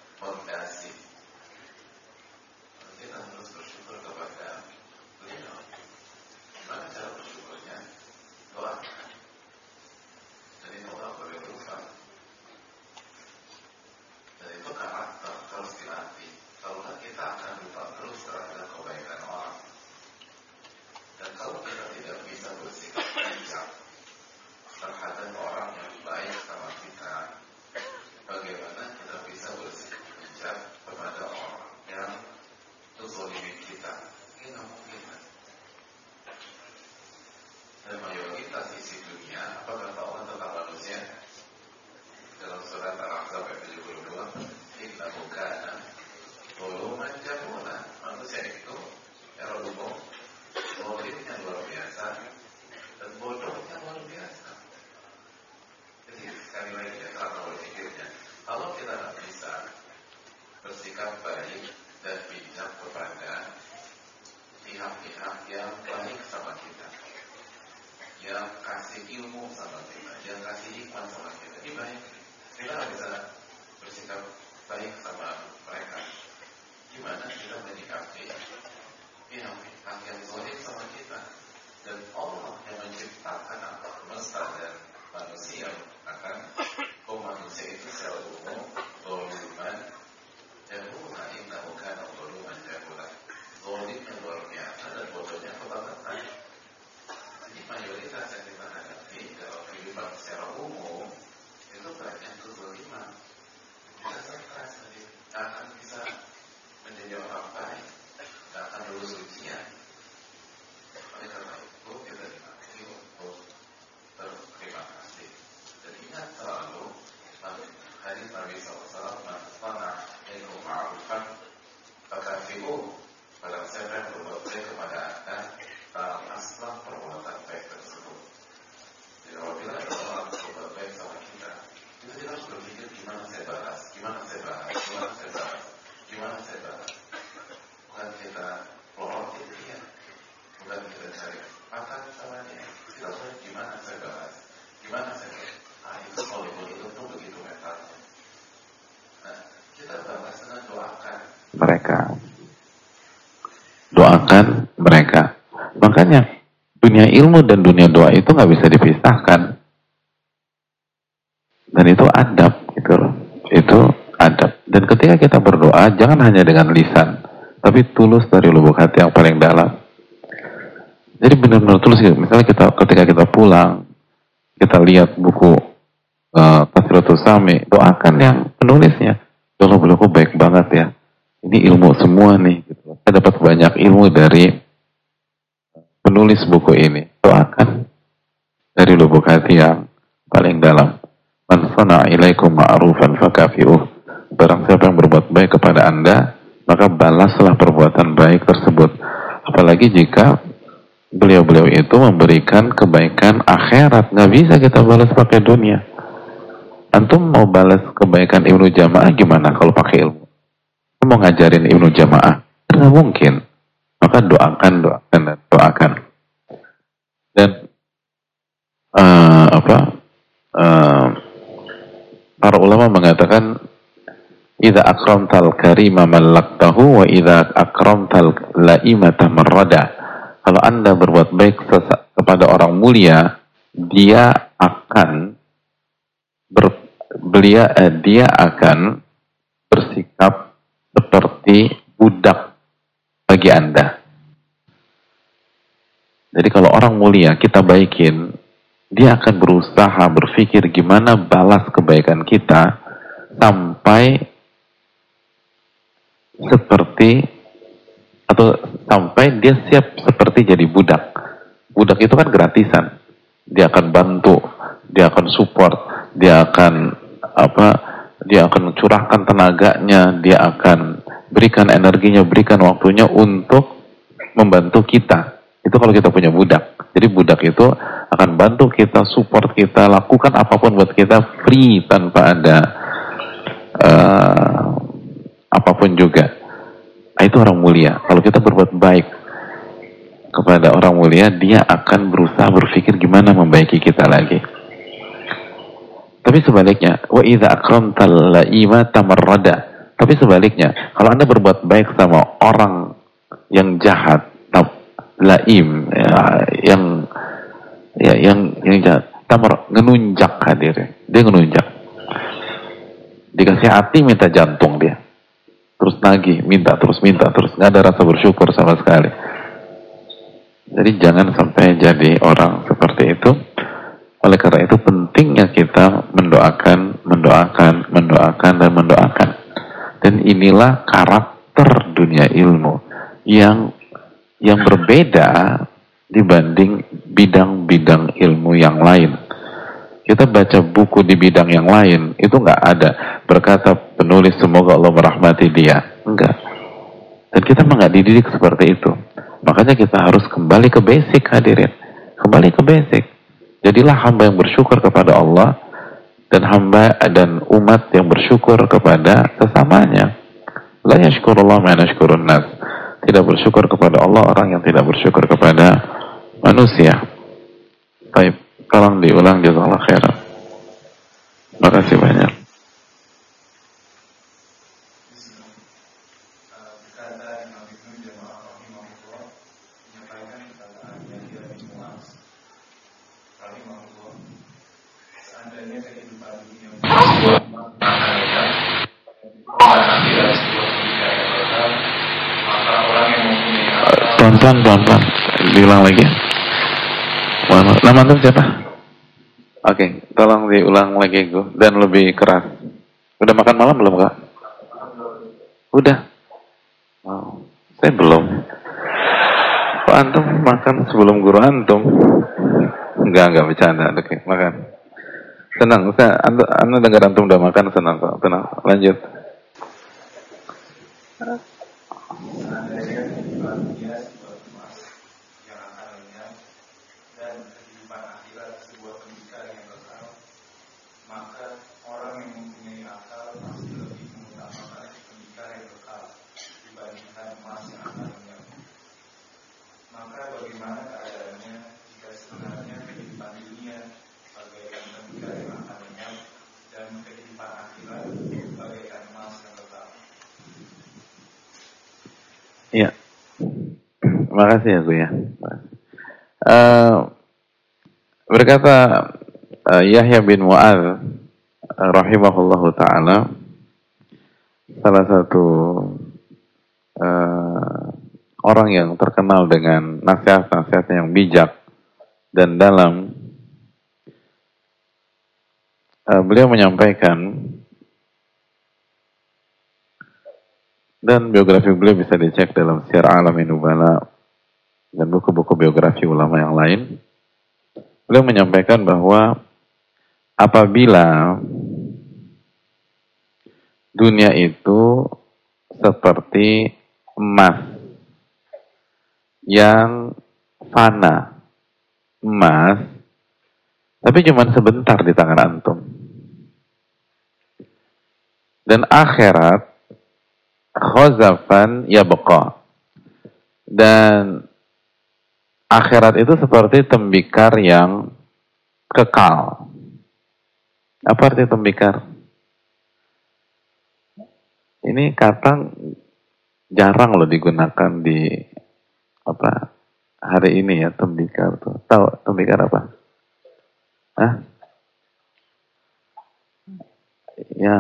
Doakan mereka. Makanya dunia ilmu dan dunia doa itu nggak bisa dipisahkan. Dan itu adab, gitu loh. Itu adab. Dan ketika kita berdoa, jangan hanya dengan lisan, tapi tulus dari lubuk hati yang paling dalam. Jadi benar-benar tulus. Misalnya ketika kita pulang, kita lihat buku Tazkiratus Sami, doakan yang penulisnya. Ya Allah, beliau baik banget ya. Ini ilmu semua nih. Gitu. Saya dapat banyak ilmu dari penulis buku ini. Doakan dari lubuk hati yang paling dalam. Man sana'a ilaikum ma'rufan fakafi'uh. Barang siapa yang berbuat baik kepada Anda, maka balaslah perbuatan baik tersebut. Apalagi jika beliau-beliau itu memberikan kebaikan akhirat. Nggak bisa kita balas pakai dunia. Antum mau balas kebaikan Ibnu Jamaah gimana kalau pakai ilmu? Mau ngajarin Ibnu Jamaah? Nggak mungkin. Maka doakan. Dan para ulama mengatakan, idza akramtal karima mallaktahu wa idza akramtal laimata marrada. Kalau Anda berbuat baik kepada orang mulia, dia akan bersikap seperti budak bagi Anda. Jadi kalau orang mulia kita baikin, dia akan berusaha berpikir gimana balas kebaikan kita sampai dia siap seperti jadi budak. Budak itu kan gratisan. Dia akan bantu, dia akan support, dia akan curahkan tenaganya, dia akan berikan energinya, berikan waktunya untuk membantu kita. Itu kalau kita punya budak. Jadi budak itu akan bantu kita, support kita, lakukan apapun buat kita free tanpa ada apapun juga. Itu orang mulia. Kalau kita berbuat baik kepada orang mulia, dia akan berusaha berpikir gimana membaiki kita lagi. Tapi sebaliknya, wa idza akramtal laima tamarrada. Tapi sebaliknya, kalau Anda berbuat baik sama orang yang jahat, laim, yang jahat, ngenunjak hadir. Dia ngenunjak. Dikasih hati minta jantung dia. Terus nagih, minta terus, nggak ada rasa bersyukur sama sekali. Jadi jangan sampai jadi orang seperti itu. Oleh karena itu pentingnya kita mendoakan. Dan inilah karakter dunia ilmu yang berbeda dibanding bidang-bidang ilmu yang lain. Kita baca buku di bidang yang lain, itu nggak ada berkata penulis semoga Allah merahmati dia. Enggak. Dan kita nggak dididik seperti itu. Makanya kita harus kembali ke basic hadirin. Kembali ke basic. Jadilah hamba yang bersyukur kepada Allah dan hamba dan umat yang bersyukur kepada sesamanya. La yashkurullah ma yashkurun nas. Tidak bersyukur kepada Allah orang yang tidak bersyukur kepada manusia. Baik, tolong diulang jazakallahu khairan. Terima kasih banyak. Pelan-pelan. Diulang lagi. Nama antum siapa? Oke, tolong diulang lagi Gu. Dan lebih keras. Udah makan malam belum Kak? Udah. Oh, saya belum. Kok antum makan sebelum guru antum? Enggak bercanda. Oke, makan. Senang, anda dengar antum udah makan, senang kok. Tenang, lanjut. Iya. Terima kasih ya Bu ya. Berkata Yahya bin Mu'adz rahimahullahu ta'ala, salah satu orang yang terkenal dengan nasihat-nasihatnya yang bijak dan dalam, beliau menyampaikan, dan biografi beliau bisa dicek dalam Syiar A'lamin Nubala dan buku-buku biografi ulama yang lain. Beliau menyampaikan bahwa apabila dunia itu seperti emas yang fana, emas, tapi cuma sebentar di tangan antum. Dan akhirat khazafan yabqa. Dan akhirat itu seperti tembikar yang kekal. Apa arti tembikar? Ini kata jarang loh digunakan di hari ini ya, tembikar tuh. Tahu tembikar apa? Hah? Ya.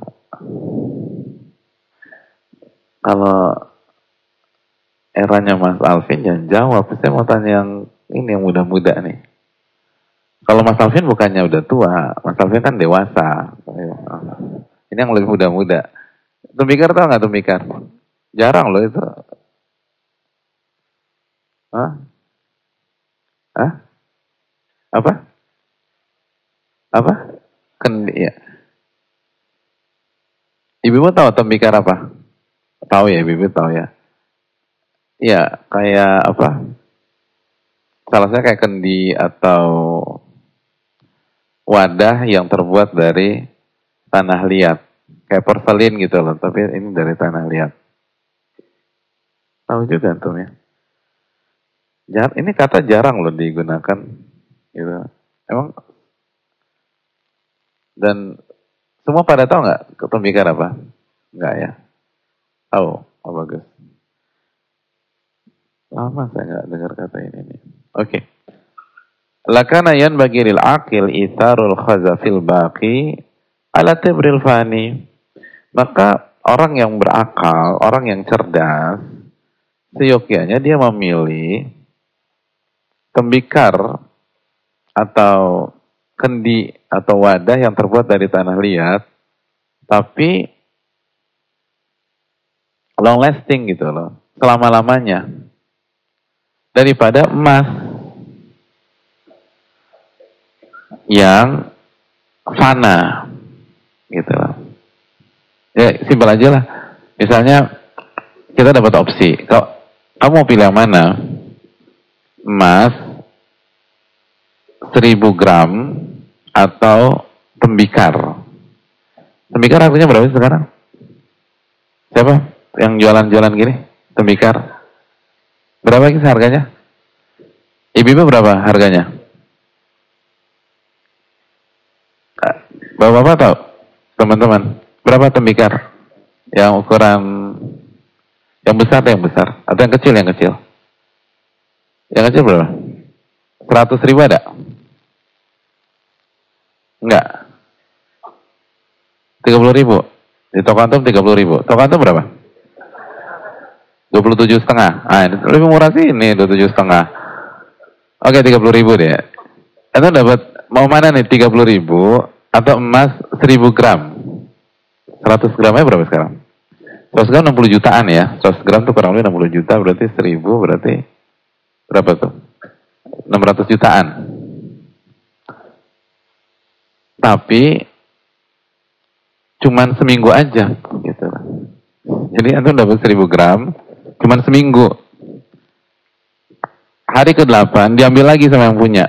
Kalau eranya Mas Alvin jangan jawab. Saya mau tanya yang ini yang muda-muda nih. Kalau Mas Alvin bukannya udah tua, Mas Alvin kan dewasa. Ini yang lebih muda-muda. Tembikar tau nggak tembikar? Jarang loh itu. Hah? Apa? Ya. Ibu tahu tembikar apa? Tahu ya, ibu tahu ya. Iya, kayak apa? salah satunya kayak kendi atau wadah yang terbuat dari tanah liat. Kayak porselin gitu loh, tapi ini dari tanah liat. Tahu juga antum ya. Ini kata jarang loh digunakan gitu. Emang dan semua pada tahu nggak tembikar apa? Nggak ya? Tahu? Oh bagus. Lama saya nggak dengar kata ini nih. Oke. Lakana yanbaghi lil aqil itharul khazafil baqi ala tibril fani. Maka orang yang berakal, orang yang cerdas, seyogyanya dia memilih tembikar atau kendi atau wadah yang terbuat dari tanah liat, tapi long lasting gitu loh, selama-lamanya, daripada emas yang fana gitu loh. Ya simpel aja lah. Misalnya kita dapat opsi, kalau kamu mau pilih yang mana? Emas 1000 gram atau tembikar. Tembikar harganya berapa sih sekarang? Siapa yang jualan-jualan gini? Tembikar. Berapa sih harganya? Ibu-ibu berapa harganya? Bapak-bapak tahu? Teman-teman, berapa tembikar? Yang ukuran yang besar atau yang besar? Atau yang kecil? Yang kecil? Yang kecil berapa? 100.000 ada? Enggak. 30.000. Di toko antum 30.000. Toko antum berapa? 27,5. Ah, ini lebih murah sih ini 27,5. Oke, 30.000 deh. Itu dapat mau mana nih 30.000 atau emas 1000 gram? 100 gramnya berapa sekarang? 100 gram 60 jutaan ya. 100 gram tuh kurang lebih 60 juta, berarti 1000 berarti berapa tuh? 600 jutaan. Tapi cuman seminggu aja gitu. Jadi antum dapat 1000 gram cuman seminggu. Hari ke-8 diambil lagi sama yang punya.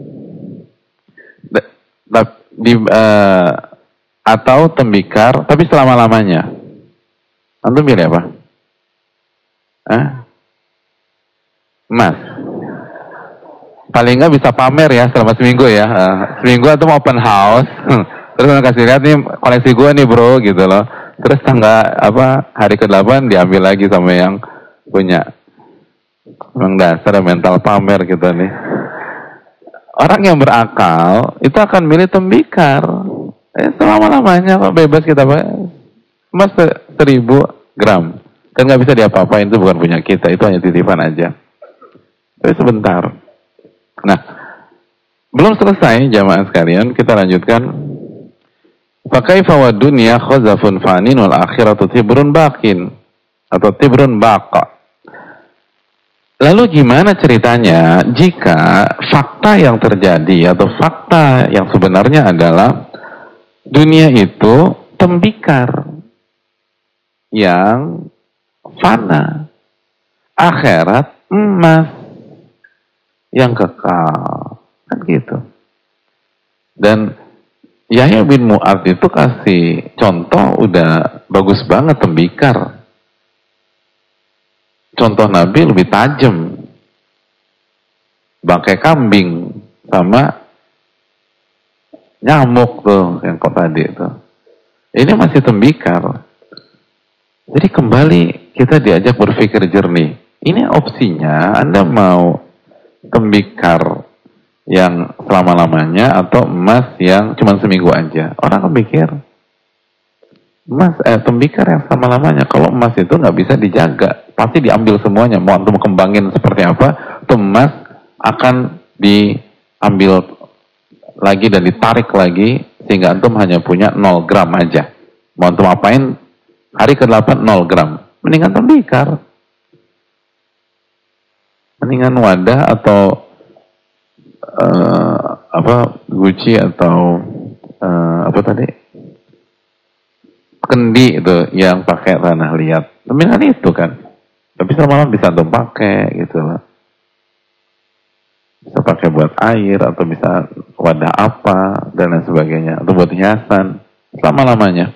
Atau tembikar tapi selama-lamanya. Antum pilih apa? Emas. Paling nggak bisa pamer ya selama seminggu ya. Seminggu atau open house. Terus kasih lihat nih koleksi gue nih bro gitu loh. Terus hari ke-8 diambil lagi sama yang punya. Memang dasar mental pamer gitu nih. Orang yang berakal itu akan milih tembikar. Selama-lamanya kok bebas kita pakai. Emas 1000 gram. Kan nggak bisa diapa-apain, itu bukan punya kita. Itu hanya titipan aja. Tapi sebentar. Nah, belum selesai jamaah sekalian. Kita lanjutkan. Fakaifa wa dunya khazafun fanin wal akhiratu tibrun baqin. Atau tibrun baqa. Lalu gimana ceritanya jika fakta yang terjadi atau fakta yang sebenarnya adalah dunia itu tembikar yang fana, akhirat emas yang kekal, kan gitu. Dan Yahya bin Mu'adz itu kasih contoh udah bagus banget tembikar. Contoh Nabi lebih tajam. Bangkai kambing sama nyamuk tuh yang kok tadi tuh. Ini masih tembikar. Jadi kembali kita diajak berpikir jernih. Ini opsinya Anda mau tembikar yang selama-lamanya atau emas yang cuma seminggu aja. Orang pikir tembikar yang selama-lamanya. Kalau emas itu nggak bisa dijaga, pasti diambil semuanya. Mau antum kembangin seperti apa, itu emas akan diambil lagi dan ditarik lagi sehingga antum hanya punya 0 gram aja. Mau antum apain hari ke-8 0 gram. Mendingan tembikar. Mendingan wadah atau guci atau kendi itu yang pakai tanah liat. Mendingan itu kan. Tapi selama bisa antum pakai gitu loh. Bisa pakai buat air, atau bisa wadah apa, dan lain sebagainya. Atau buat hiasan, selama-lamanya.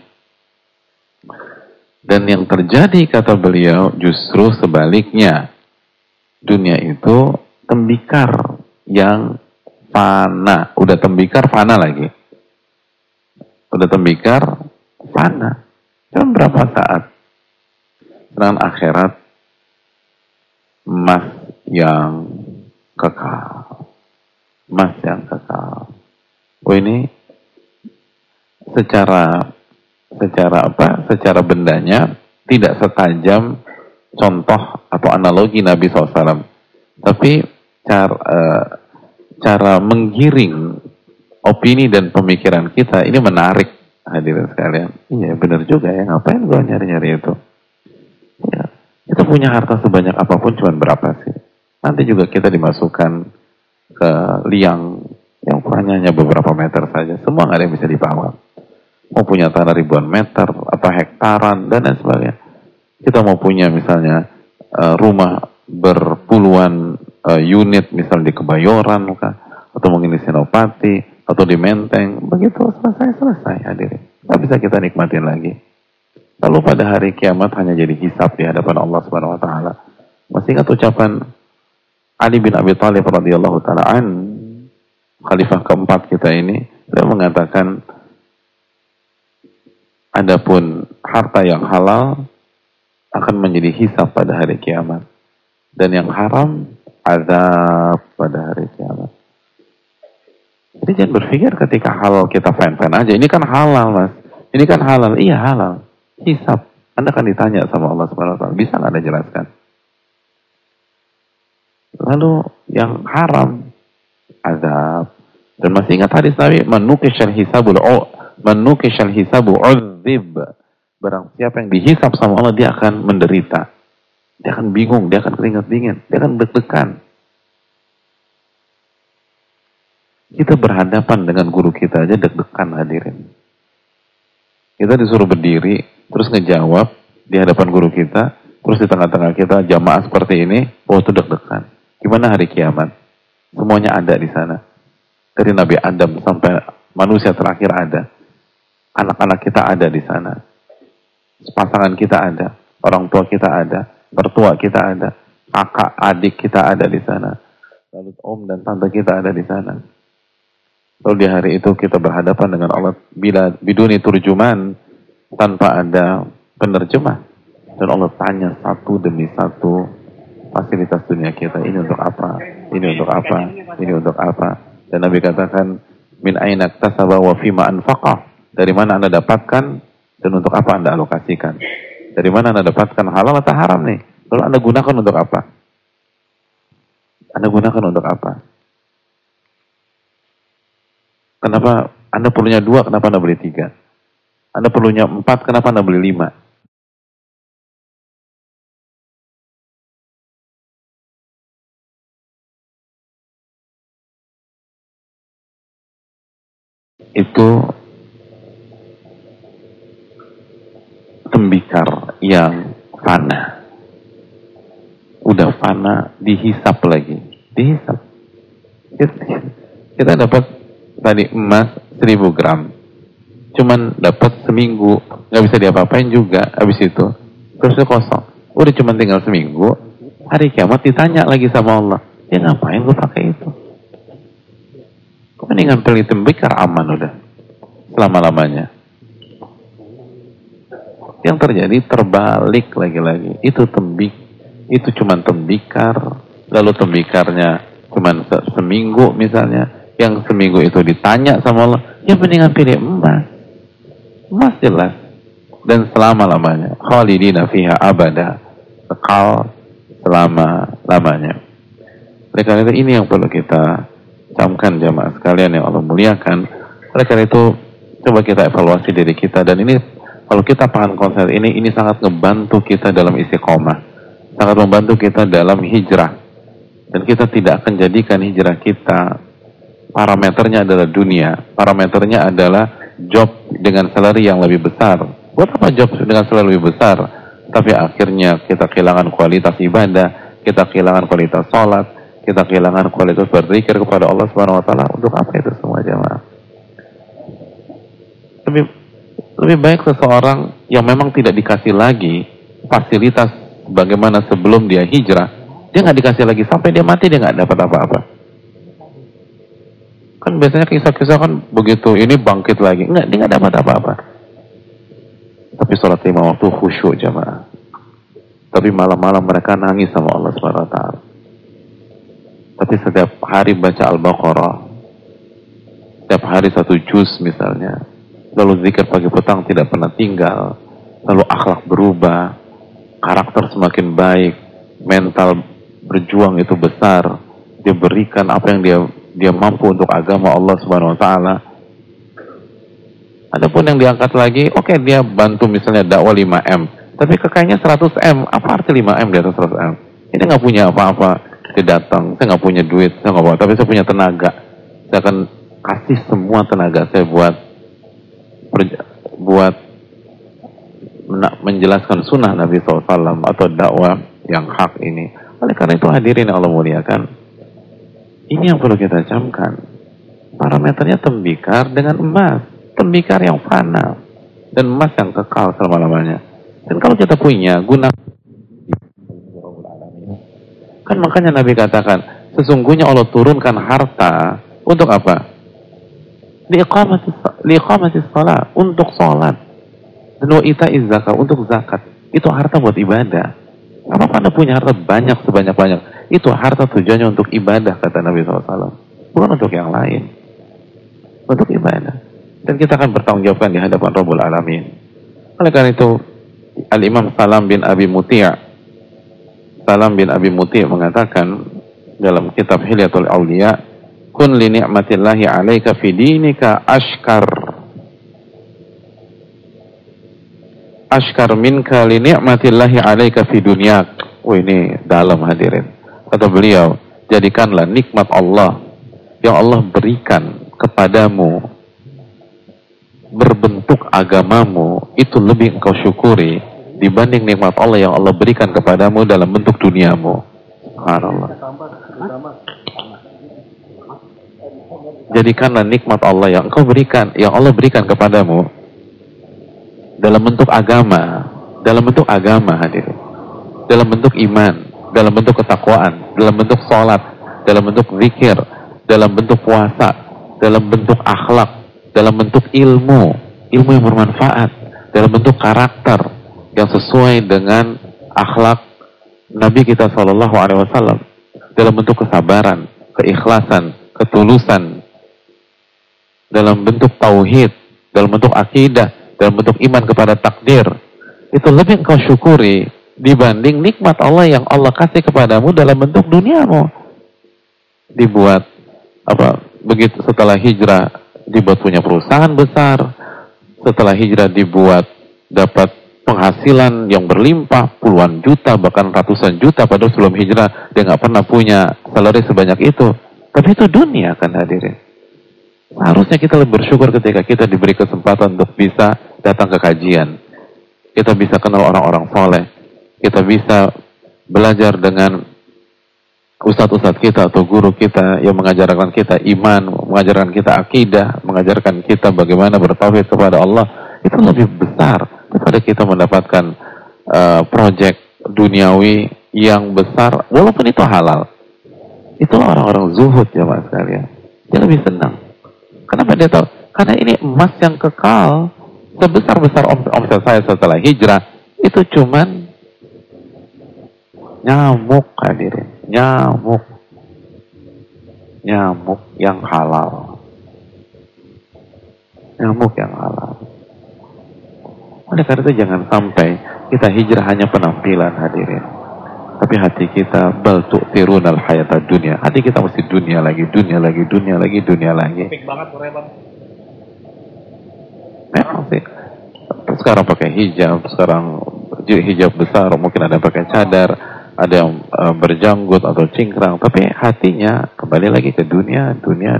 Dan yang terjadi, kata beliau, justru sebaliknya. Dunia itu tembikar yang fana. Udah tembikar, fana lagi. Udah tembikar, fana. Cuma berapa saat. Sedangkan akhirat, emas yang kekal. Emas yang kekal. Oh, ini secara Secara bendanya tidak setajam contoh atau analogi Nabi SAW. Tapi cara menggiring opini dan pemikiran kita ini menarik, hadirin sekalian. Iya, benar juga ya. Ngapain gua nyari-nyari itu? Ya, kita punya harta sebanyak apapun, cuman berapa sih? Nanti juga kita dimasukkan ke liang yang ukurannya beberapa meter saja. Semua nggak ada yang bisa dibawa. Mau punya tanah ribuan meter, apa hektaran, dan lain sebagainya. Kita mau punya misalnya rumah berpuluhan unit, misalnya di Kebayoran, atau mungkin di Senopati, atau di Menteng. Begitu selesai hadirin. Nggak bisa kita nikmatin lagi. Lalu pada hari kiamat hanya jadi hisab di hadapan Allah Subhanahu Wa Taala. Masih ingat ucapan Ali bin Abi Thalib radhiyallahu taala an, khalifah keempat kita ini, beliau mengatakan, adapun harta yang halal akan menjadi hisab pada hari kiamat. Dan yang haram, azab pada hari kiamat. Jadi jangan berpikir ketika halal kita fine-fine aja. Ini kan halal, Mas. Ini kan halal. Iya, halal. Hisab. Anda akan ditanya sama Allah Subhanahu Wa Taala. Bisa nggak Anda jelaskan? Lalu yang haram, azab. Dan masih ingat hadis Nabi, manukishal hisabu uzib. Barang siapa yang dihisab sama Allah, dia akan menderita. Dia akan bingung, dia akan keringat dingin, dia akan deg-degan. Kita berhadapan dengan guru kita aja deg-degan, hadirin. Kita disuruh berdiri, terus ngejawab di hadapan guru kita, terus di tengah-tengah kita jamaah seperti ini, oh itu deg-degan. Gimana hari kiamat? Semuanya ada di sana. Dari Nabi Adam sampai manusia terakhir ada. Anak-anak kita ada di sana. Pasangan kita ada. Orang tua kita ada. Mertua kita ada. Kakak, adik kita ada di sana. Lalu om dan tante kita ada di sana. Lalu di hari itu kita berhadapan dengan Allah bila biduni turjuman, tanpa ada penerjemah. Dan Allah tanya satu demi satu fasilitas dunia kita. Ini untuk apa? Ini untuk apa? Ini untuk apa? Dan Nabi katakan, min aina iktasaba wa fima anfaqa. Dari mana Anda dapatkan dan untuk apa Anda alokasikan? Dari mana Anda dapatkan, halal atau haram nih? Lalu Anda gunakan untuk apa? Anda gunakan untuk apa? Kenapa Anda perlunya 2, kenapa Anda beli 3? Anda perlunya 4, kenapa Anda beli 5? Itu tembikar yang fana. Udah fana, dihisap lagi. Dihisap. Kita dapat tadi emas 1000 gram. Cuman dapat seminggu. Gak bisa diapa-apain juga habis itu. Terus itu kosong. Udah cuman tinggal seminggu. Hari kiamat ditanya lagi sama Allah. Ya ngapain gue pakai itu? Mendingan pilih tembikar, aman udah. Selama-lamanya. Yang terjadi terbalik lagi-lagi. Itu cuman tembikar. Lalu tembikarnya cuman seminggu misalnya. Yang seminggu itu ditanya sama Allah. Ya mendingan pilih emas. Emas jelas. Dan selama-lamanya. Khalidina fiha abada. Kekal selama-lamanya. Oleh karena itu ini yang perlu kita camkan jamaah sekalian yang Allah muliakan. Oleh karena itu coba kita evaluasi diri kita, dan ini kalau kita paham konsep ini sangat ngebantu kita dalam istiqomah, sangat membantu kita dalam hijrah, dan kita tidak akan jadikan hijrah kita parameternya adalah dunia, parameternya adalah job dengan salary yang lebih besar. Buat apa job dengan salary lebih besar? Tapi akhirnya kita kehilangan kualitas ibadah, kita kehilangan kualitas sholat, kita kehilangan kualitas berzikir kepada Allah Subhanahu wa taala. Untuk apa itu semua jamaah? Lebih baik seseorang yang memang tidak dikasih lagi fasilitas bagaimana sebelum dia hijrah, dia nggak dikasih lagi sampai dia mati, dia nggak dapat apa-apa. Kan biasanya kisah-kisah kan begitu, ini bangkit lagi, nggak, dia nggak dapat apa-apa. Tapi sholat 5 waktu khusyuk jamaah. Tapi malam-malam mereka nangis sama Allah Subhanahu wa taala. Tapi setiap hari baca Al-Baqarah, setiap hari 1 juz misalnya, lalu zikir pagi petang tidak pernah tinggal, lalu akhlak berubah, karakter semakin baik, mental berjuang itu besar, dia berikan apa yang dia mampu untuk agama Allah Subhanahu wa taala. Adapun yang diangkat lagi, oke, dia bantu misalnya dakwah 5M, tapi kekayanya 100M, apa arti 5M di atas 100M? Ini nggak punya apa-apa, dia datang, saya nggak punya duit, saya nggak apa, tapi saya punya tenaga, saya akan kasih semua tenaga saya buat menjelaskan sunnah Nabi SAW atau dakwah yang hak ini. Oleh karena itu hadirin Allah muliakan, ini yang perlu kita camkan. Parameternya tembikar dengan emas, tembikar yang fana dan emas yang kekal selama-lamanya. Dan kalau kita punya guna, kan makanya Nabi katakan, sesungguhnya Allah turunkan harta untuk apa? Liiqamatis shalah, untuk sholat, dan wa ita'iz zakat, untuk zakat. Itu harta buat ibadah. Apa Anda punya harta banyak sebanyak-banyak, itu harta tujuannya untuk ibadah, kata Nabi SAW, bukan untuk yang lain, untuk ibadah. Dan kita akan bertanggung jawabkan di hadapan Rabbul Alamin. Oleh karena itu Al-Imam Salam bin Abi Muti' mengatakan dalam kitab Hilyatul Awliya, kun li ni'matillahi 'alaika fi dinika ashkar minka li ni'matillahi 'alaika fi dunyak. Oh, ini dalam hadirin. Kata beliau, jadikanlah nikmat Allah yang Allah berikan kepadamu berbentuk agamamu, itu lebih engkau syukuri dibanding nikmat Allah yang Allah berikan kepadamu dalam bentuk duniamu. Subhanallah. Jadikanlah nikmat Allah yang engkau berikan, yang Allah berikan kepadamu dalam bentuk agama, hadirin, dalam bentuk iman, dalam bentuk ketakwaan, dalam bentuk sholat, dalam bentuk zikir, dalam bentuk puasa, dalam bentuk akhlak, dalam bentuk ilmu yang bermanfaat, dalam bentuk karakter yang sesuai dengan akhlak Nabi kita SAW, dalam bentuk kesabaran, keikhlasan, ketulusan, dalam bentuk tauhid, dalam bentuk akidah, dalam bentuk iman kepada takdir. Itu lebih engkau syukuri dibanding nikmat Allah yang Allah kasih kepadamu dalam bentuk duniamu. Dibuat apa? Begitu setelah hijrah dibuat punya perusahaan besar, setelah hijrah dibuat dapat penghasilan yang berlimpah, puluhan juta bahkan ratusan juta, padahal sebelum hijrah dia nggak pernah punya salary sebanyak itu. Tapi itu dunia kan hadirin. Harusnya kita lebih bersyukur ketika kita diberi kesempatan untuk bisa datang ke kajian. Kita bisa kenal orang-orang soleh. Kita bisa belajar dengan ustadz-ustadz kita atau guru kita yang mengajarkan kita iman, mengajarkan kita akidah, mengajarkan kita bagaimana bertauhid kepada Allah. Itu lebih besar daripada kita mendapatkan proyek duniawi yang besar, walaupun itu halal. Itulah orang-orang zuhud ya mas sekalian. Dia lebih senang. Kenapa dia tahu? Karena ini emas yang kekal. Sebesar-besar omset saya setelah hijrah, itu cuman nyamuk hadirin. Nyamuk yang halal. Nyamuk yang halal. Oleh karena itu jangan sampai kita hijrah hanya penampilan hadirin. Tapi hati kita bal tu'tirunal hayatad dunya. Hati kita mesti dunia lagi. Topik banget Bang. Memang sih. Sekarang pakai hijab, sekarang hijab besar, mungkin ada pakai cadar, ada yang berjanggut atau cingkrang, tapi hatinya kembali lagi ke dunia.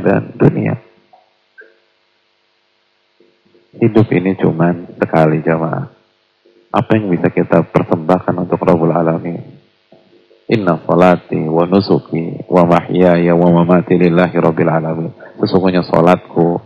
Hidup ini cuman sekali jamaah. Apa yang bisa kita persembahkan untuk Rabbul Alamin? Inna salati wa nusuki wa mahyaya wa mamati lillahi rabbil alamin. Sesungguhnya salatku,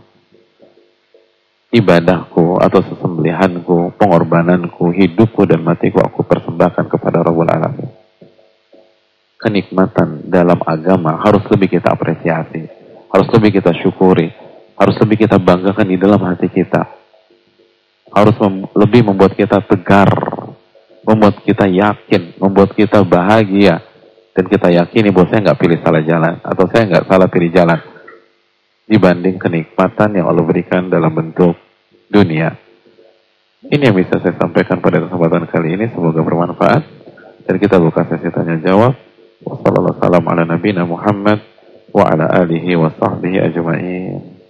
ibadahku atau sesembelihanku, pengorbananku, hidupku dan matiku aku persembahkan kepada Rabbul Alamin. Kenikmatan dalam agama harus lebih kita apresiasi, harus lebih kita syukuri, harus lebih kita banggakan di dalam hati kita. Harus lebih membuat kita tegar, membuat kita yakin, membuat kita bahagia, dan kita yakini bahwa saya nggak pilih salah jalan, atau saya nggak salah pilih jalan, dibanding kenikmatan yang Allah berikan dalam bentuk dunia. Ini yang bisa saya sampaikan pada kesempatan kali ini, semoga bermanfaat, dan kita buka sesi tanya jawab. Wassalamualaikum warahmatullahi wabarakatuh wa ala alihi wa sahbihi ajma'in.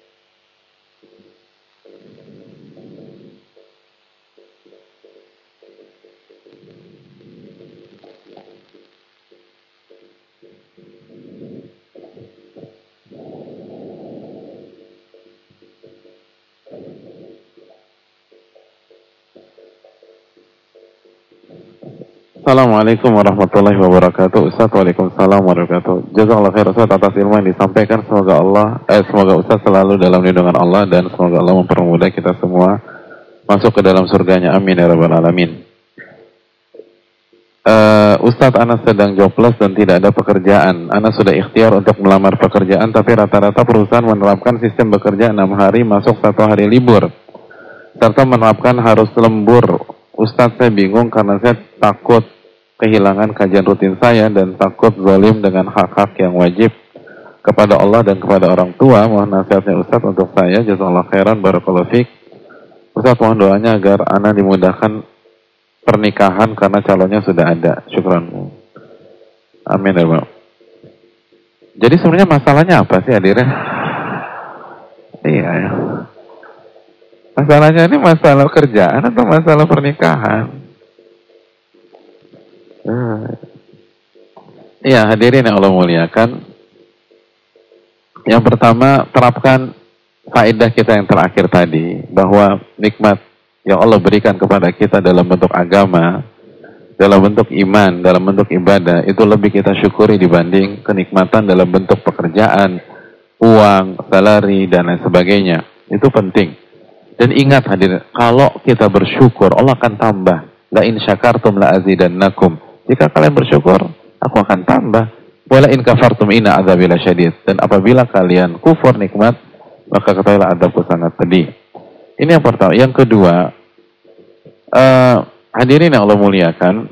Assalamualaikum warahmatullahi wabarakatuh. Ustaz, waalaikumsalam warahmatullahi wabarakatuh. Jazakallah khair Ustaz atas ilmu yang disampaikan. Semoga Ustaz selalu dalam lindungan Allah, dan semoga Allah mempermudah kita semua masuk ke dalam surganya. Amin ya rabbal alamin. Ustaz, Ana sedang jobless dan tidak ada pekerjaan. Ana sudah ikhtiar untuk melamar pekerjaan, tapi rata-rata perusahaan menerapkan sistem bekerja 6 hari masuk 1 hari libur, serta menerapkan harus lembur. Ustaz, saya bingung karena saya takut kehilangan kajian rutin saya dan takut zalim dengan hak-hak yang wajib kepada Allah dan kepada orang tua. Mohon nasihatnya Ustaz untuk saya. Jazakallahu khairan, barakallahu fiik. Ustaz, mohon doanya agar ana dimudahkan pernikahan karena calonnya sudah ada. Syukran. Amin ya Allah. Jadi sebenarnya masalahnya apa sih hadirin? Iya ya. Masalahnya ini masalah kerjaan atau masalah pernikahan? Iya, hadirin yang Allah muliakan. Yang pertama, terapkan faedah kita yang terakhir tadi, bahwa nikmat yang Allah berikan kepada kita dalam bentuk agama, dalam bentuk iman, dalam bentuk ibadah, itu lebih kita syukuri dibanding kenikmatan dalam bentuk pekerjaan, uang, salari, dan lain sebagainya. Itu penting. Dan ingat hadirin, kalau kita bersyukur, Allah akan tambah. La in syakartum la azidannakum. Jika kalian bersyukur, aku akan tambah. Wala in kafartum inna adzabi lasyadid. Dan apabila kalian kufur nikmat, maka ketahuilah adabku sangat pedih. Ini yang pertama. Yang kedua, hadirin yang Allah muliakan,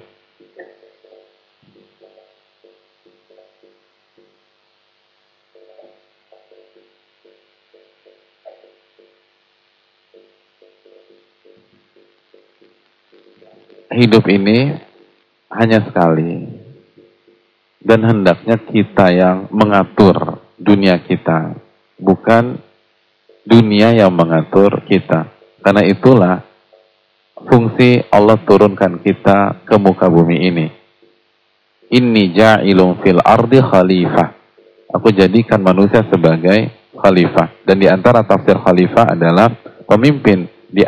hidup ini hanya sekali, dan hendaknya kita yang mengatur dunia kita, bukan dunia yang mengatur kita. Karena itulah fungsi Allah turunkan kita ke muka bumi ini. Inni ja'ilun fil ardi khalifah. Aku jadikan manusia sebagai khalifah. Dan di antara tafsir khalifah adalah pemimpin.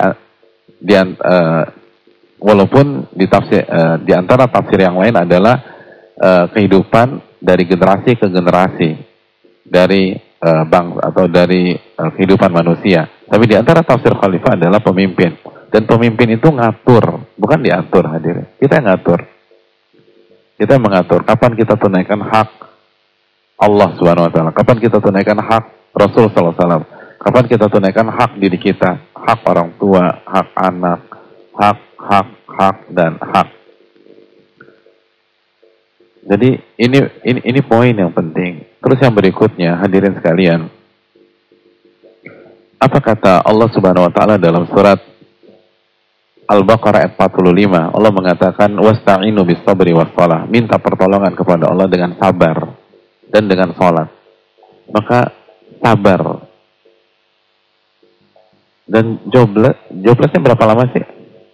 Walaupun di antara tafsir yang lain adalah kehidupan dari generasi ke generasi, dari bangsa atau dari kehidupan manusia. Tapi di antara tafsir khalifah adalah pemimpin. Dan pemimpin itu ngatur, bukan diatur hadirin. Kita yang ngatur. Kita yang mengatur kapan kita tunaikan hak Allah Subhanahu wa taala, kapan kita tunaikan hak Rasul sallallahu alaihi wasallam, kapan kita tunaikan hak diri kita, hak orang tua, hak anak, hak dan hak. Jadi ini poin yang penting. Terus yang berikutnya, hadirin sekalian, apa kata Allah Subhanahu wa taala dalam surat Al-Baqarah ayat 45? Allah mengatakan wasta'inu bis-sabri was-shalah. Minta pertolongan kepada Allah dengan sabar dan dengan salat. Maka sabar. Dan joblessnya berapa lama sih?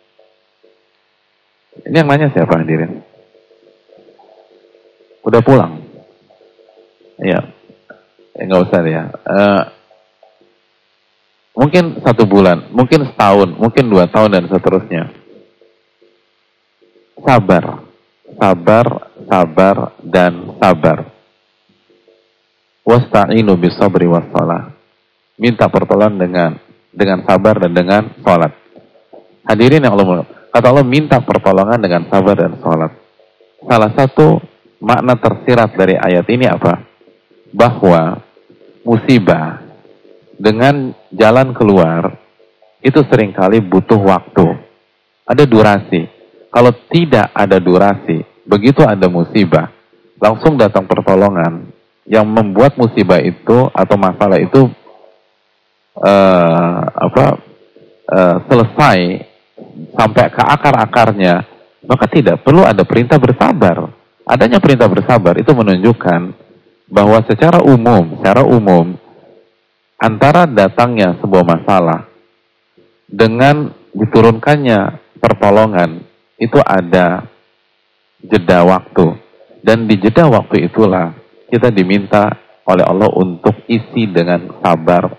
Ini yang nanya siapa hadirin? Udah pulang? Iya. Nggak usah ya. Mungkin 1 bulan, mungkin setahun, mungkin 2 tahun dan seterusnya. Sabar sabar dan sabar. Wasta'inu bisabri wassalah. Minta pertolongan dengan sabar dan dengan salat. Hadirin yang Allah, kata Allah minta pertolongan dengan sabar dan salat. Salah satu makna tersirat dari ayat ini apa? Bahwa musibah dengan jalan keluar itu seringkali butuh waktu. Ada durasi. Kalau tidak ada durasi, begitu ada musibah, langsung datang pertolongan yang membuat musibah itu atau masalah itu selesai sampai ke akar-akarnya, maka tidak perlu ada perintah bersabar. Adanya perintah bersabar itu menunjukkan bahwa secara umum antara datangnya sebuah masalah dengan diturunkannya pertolongan itu ada jeda waktu, dan di jeda waktu itulah kita diminta oleh Allah untuk isi dengan sabar.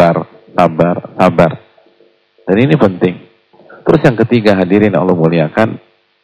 Dan ini penting. Terus yang ketiga, hadirin Allah muliakan,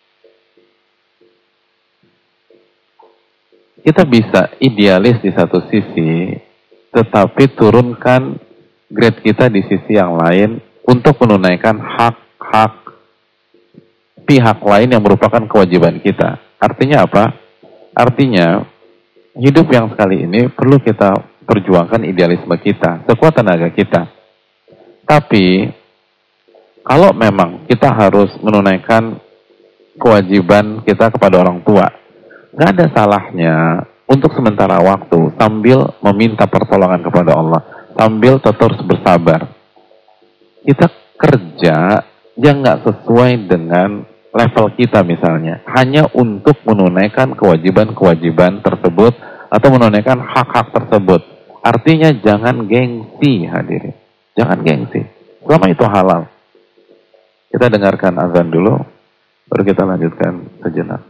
kita bisa idealis di satu sisi, tetapi turunkan grade kita di sisi yang lain untuk menunaikan hak-hak pihak lain yang merupakan kewajiban kita. Artinya apa? Artinya, hidup yang sekali ini perlu kita perjuangkan idealisme kita, sekuat tenaga kita. Tapi, kalau memang kita harus menunaikan kewajiban kita kepada orang tua, nggak ada salahnya untuk sementara waktu sambil meminta pertolongan kepada Allah, sambil terus bersabar. Kita kerja yang nggak sesuai dengan level kita misalnya, hanya untuk menunaikan kewajiban-kewajiban tersebut atau menunaikan hak-hak tersebut. Artinya jangan gengsi, hadirin. Jangan gengsi. Selama itu halal. Kita dengarkan azan dulu, baru kita lanjutkan sejenak.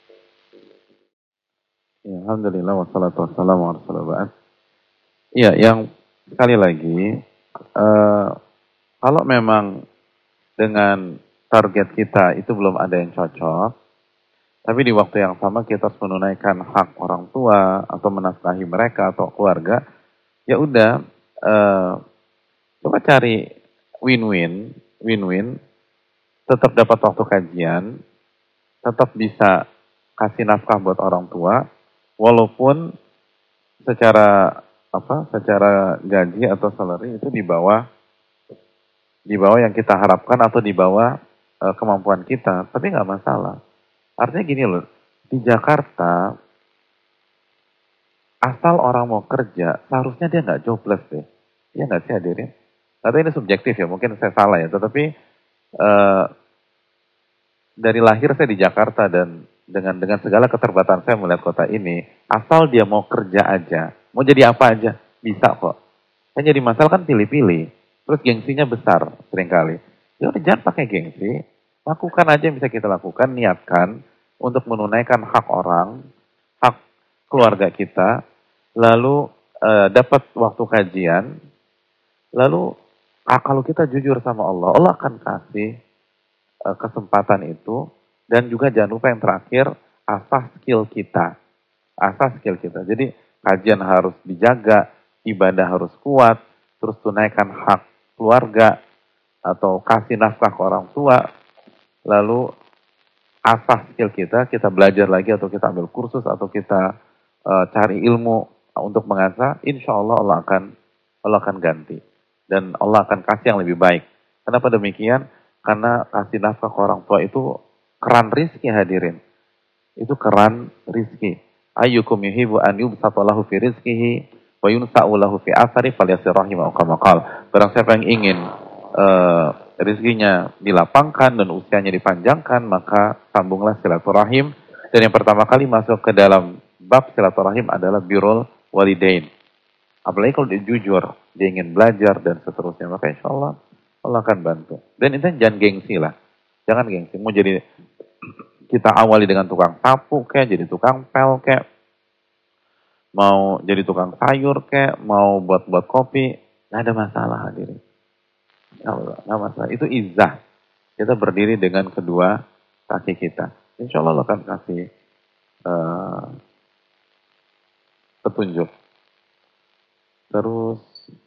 Ya, alhamdulillah wassalatu wassalamu ala rasulillah. Iya, yang sekali lagi, kalau memang dengan target kita itu belum ada yang cocok, tapi di waktu yang sama kita harus menunaikan hak orang tua atau menafkahi mereka atau keluarga, ya udah, coba cari win-win, tetap dapat waktu kajian, tetap bisa kasih nafkah buat orang tua, walaupun secara gaji atau salary itu di bawah yang kita harapkan atau di bawah kemampuan kita, tapi nggak masalah. Artinya gini loh, di Jakarta asal orang mau kerja, seharusnya dia nggak jobless deh. Iya nggak sih hadirin? Atau ini subjektif ya, mungkin saya salah ya, tetapi dari lahir saya di Jakarta dan dengan segala keterbatasan saya melihat kota ini, asal dia mau kerja aja, mau jadi apa aja, bisa kok. Yang jadi masalah kan pilih-pilih, terus gengsinya besar seringkali. Ya udah jangan pakai gengsi, lakukan aja yang bisa kita lakukan, niatkan untuk menunaikan hak orang, hak keluarga kita, lalu dapat waktu kajian, lalu kalau kita jujur sama Allah, Allah akan kasih kesempatan itu. Dan juga jangan lupa yang terakhir, asah skill kita. Jadi kajian harus dijaga, ibadah harus kuat, terus tunaikan hak keluarga, atau kasih nafkah ke orang tua, lalu asah skill kita belajar lagi, atau kita ambil kursus, atau kita cari ilmu untuk mengasah, insya Allah Allah akan ganti. Dan Allah akan kasih yang lebih baik. Kenapa demikian? Karena kasih nafkah ke orang tua itu keran rizki, hadirin. Itu keran rizki. Ayyukum yuhibu an yubsata lahu fi rizkihi wa yunsa'u lahu fi athari falyasir rahimah kama qala. Barang siapa yang ingin rizkinya dilapangkan dan usianya dipanjangkan, maka sambunglah silaturahim. Dan yang pertama kali masuk ke dalam bab silaturahim adalah birrul walidain. Apalagi kalau dia jujur, dia ingin belajar dan seterusnya, maka insya Allah Allah akan bantu. Dan itu jangan gengsi lah. Jangan gengsi. Mau jadi, kita awali dengan tukang sapu kayak, jadi tukang pel kayak, mau jadi tukang sayur kayak, mau buat kopi, nggak ada masalah hadirin. Nggak masalah. Itu izzah. Kita berdiri dengan kedua kaki kita. Insya Allah akan kasih uh, petunjuk. Terus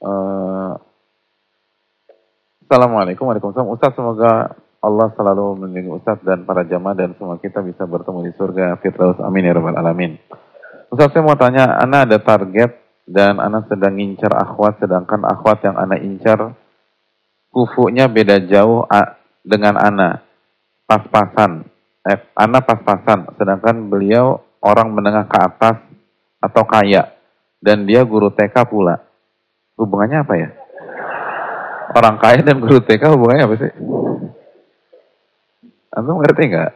Assalamualaikum warahmatullahi wabarakatuh. Ustaz, semoga Allah selalu melindungi Ustaz dan para jamaah dan semua kita bisa bertemu di surga Firdaus. Amin ya rabbal alamin. Ustaz, saya mau tanya, ana ada target dan ana sedang ngincar akhwat, sedangkan akhwat yang ana incar kufunya beda jauh dengan ana. Pas-pasan. Ana pas-pasan, sedangkan beliau orang menengah ke atas atau kaya. Dan dia guru TK pula. Hubungannya apa ya? Orang kaya dan guru TK hubungannya apa sih? Antum ngerti nggak?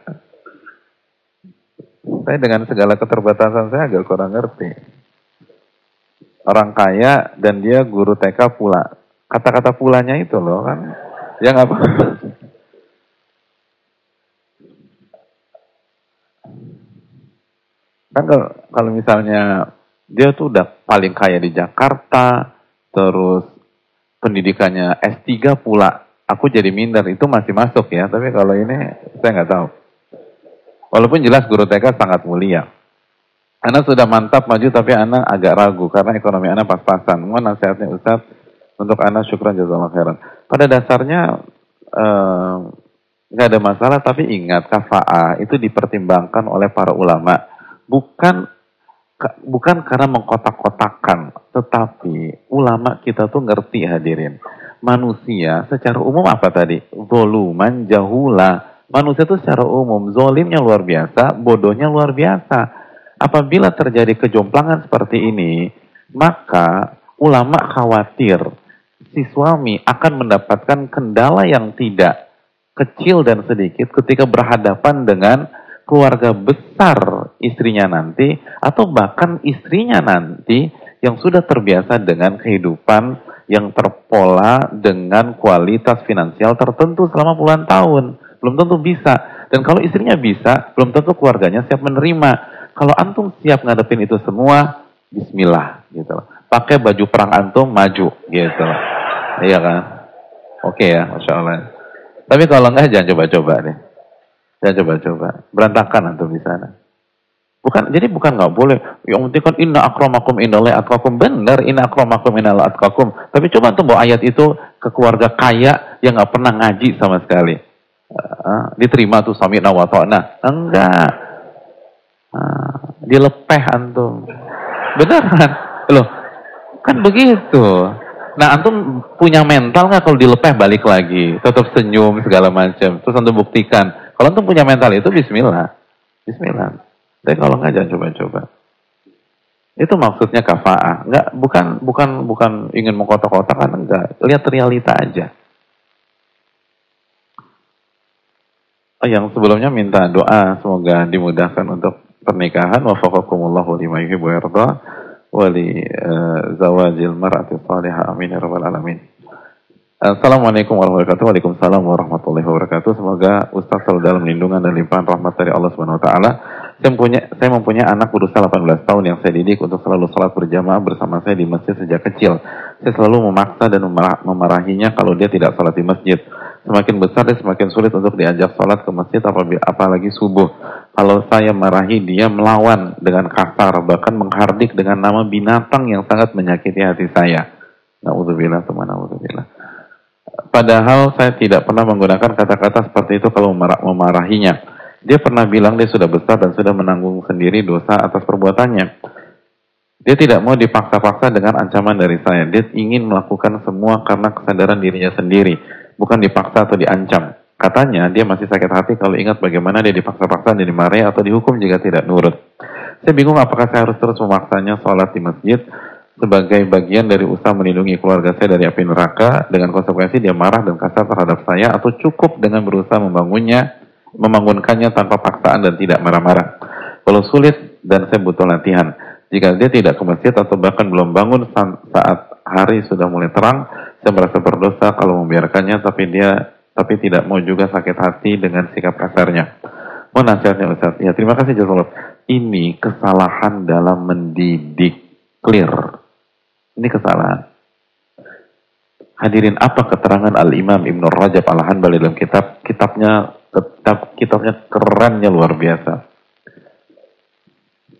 Saya dengan segala keterbatasan saya agak kurang ngerti. Orang kaya dan dia guru TK pula. Kata-kata pulanya itu loh kan. Ya nggak apa. Kan kalau misalnya dia tuh udah paling kaya di Jakarta, terus pendidikannya S3 pula, aku jadi minder, itu masih masuk ya. Tapi kalau ini saya nggak tahu. Walaupun jelas guru TK sangat mulia. Anak sudah mantap maju tapi anak agak ragu karena ekonomi anak pas-pasan. Mohon nasihatnya Ustaz untuk anak, syukran jazakallahu khairan. Pada dasarnya nggak ada masalah, tapi ingat kafa'ah itu dipertimbangkan oleh para ulama. Bukan karena mengkotak-kotakan, tetapi ulama kita tuh ngerti hadirin. Manusia secara umum apa tadi? Zoluman jahula. Manusia tuh secara umum zolimnya luar biasa, bodohnya luar biasa. Apabila terjadi kejomplangan seperti ini, maka ulama khawatir si suami akan mendapatkan kendala yang tidak kecil dan sedikit ketika berhadapan dengan keluarga besar istrinya nanti, atau bahkan istrinya nanti yang sudah terbiasa dengan kehidupan yang terpola dengan kualitas finansial tertentu selama puluhan tahun. Belum tentu bisa. Dan kalau istrinya bisa, belum tentu keluarganya siap menerima. Kalau antum siap ngadepin itu semua, bismillah gitu loh. Pakai baju perang antum, maju gitu loh. Iya kan? Oke ya, Masya Allah. Tapi kalau enggak, jangan coba-coba deh. Jangan coba-coba. Berantakan antum di sana. Jadi bukan nggak boleh. Yang penting kan inna akramakum indallahi atqakum. Benar, inna akramakum indallahi atqakum. Tapi coba antum bawa ayat itu ke keluarga kaya yang nggak pernah ngaji sama sekali. Diterima tuh sami'na wa ta'na. Enggak. Dilepeh antum. Beneran. Loh, kan begitu. Nah, antum punya mental nggak kalau dilepeh balik lagi? Tetap senyum segala macam. Terus antum buktikan. Kalau antum punya mental itu, bismillah. Bismillah. Tapi kalau nggak, jangan coba-coba. Itu maksudnya kafa'ah. Nggak, bukan ingin mengkotak-kotakan, enggak. Lihat realita aja. Yang sebelumnya minta doa semoga dimudahkan untuk pernikahan. Wafaqakumullahu lima yuhibbu wa yarda wa li zawajil mar'ati salihah. Amin ya rabbal alamin. Assalamualaikum warahmatullahi wabarakatuh. Waalaikumsalam warahmatullahi wabarakatuh. Semoga Ustaz selalu dalam lindungan dan limpahan rahmat dari Allah Subhanahu wa taala. Saya mempunyai anak berusia 18 tahun yang saya didik untuk selalu salat berjamaah bersama saya di masjid sejak kecil. Saya selalu memaksa dan memarahinya kalau dia tidak salat di masjid. Semakin besar dia semakin sulit untuk diajak salat ke masjid, apalagi subuh. Kalau saya marahi, dia melawan dengan kasar, bahkan menghardik dengan nama binatang yang sangat menyakiti hati saya. Na'udzubillah, teman, na'udzubillah. Padahal saya tidak pernah menggunakan kata-kata seperti itu kalau memarahinya. Dia pernah bilang dia sudah besar dan sudah menanggung sendiri dosa atas perbuatannya. Dia tidak mau dipaksa-paksa dengan ancaman dari saya. Dia ingin melakukan semua karena kesadaran dirinya sendiri, bukan dipaksa atau diancam. Katanya dia masih sakit hati kalau ingat bagaimana dia dipaksa-paksa dan dimarahi atau dihukum jika tidak nurut. Saya bingung apakah saya harus terus memaksanya sholat di masjid sebagai bagian dari usaha melindungi keluarga saya dari api neraka, dengan konsekuensi dia marah dan kasar terhadap saya, atau cukup dengan berusaha membangunkannya tanpa paksaan dan tidak marah-marah. Kalau sulit dan saya butuh latihan, jika dia tidak ke masjid atau bahkan belum bangun saat hari sudah mulai terang, saya merasa berdosa kalau membiarkannya, tapi tidak mau juga sakit hati dengan sikap kasarnya. Mohon nasihatnya Ustaz. Ya, terima kasih jazakallah. Ini kesalahan dalam mendidik. Clear. Ini kesalahan. Hadirin, apa keterangan Al-Imam Ibn Rajab Al-Hanbali dalam kitabnya kerennya luar biasa.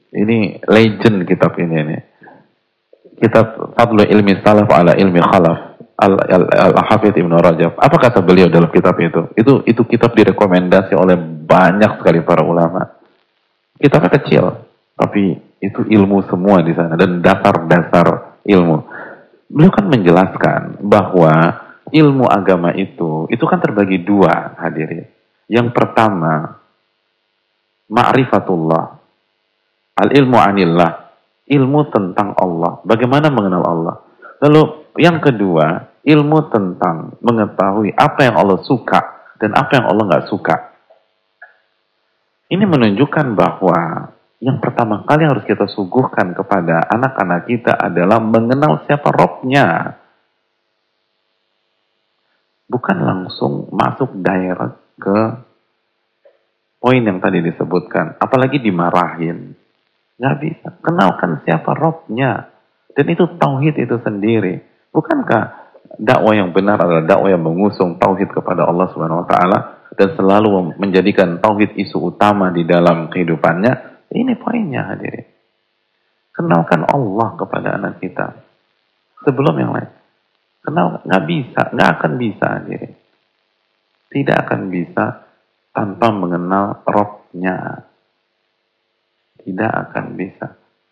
Ini legend kitab ini nih. Kitab Fadlu Ilmi Salaf ala Ilmi Khalaf Al-Hafidh Ibnu Rajab. Apa kata beliau dalam kitab itu? Itu kitab direkomendasi oleh banyak sekali para ulama. Kitabnya kecil, tapi itu ilmu semua di sana dan dasar-dasar ilmu. Beliau kan menjelaskan bahwa ilmu agama itu kan terbagi dua, hadirin. Yang pertama, ma'rifatullah, al-ilmu anillah, ilmu tentang Allah, bagaimana mengenal Allah. Lalu yang kedua, ilmu tentang mengetahui apa yang Allah suka dan apa yang Allah nggak suka. Ini menunjukkan bahwa yang pertama kali harus kita suguhkan kepada anak-anak kita adalah mengenal siapa Robnya. Bukan langsung masuk direct ke poin yang tadi disebutkan. Apalagi dimarahin. Nggak bisa. Kenalkan siapa Robnya. Dan itu tauhid itu sendiri. Bukankah dakwah yang benar adalah dakwah yang mengusung tauhid kepada Allah Subhanahu wa taala dan selalu menjadikan tauhid isu utama di dalam kehidupannya? Ini poinnya, hadirin. Kenalkan Allah kepada anak kita sebelum yang lain. Kenal, nggak bisa, nggak akan bisa, hadirin. Tidak akan bisa tanpa mengenal Robnya. Tidak akan bisa.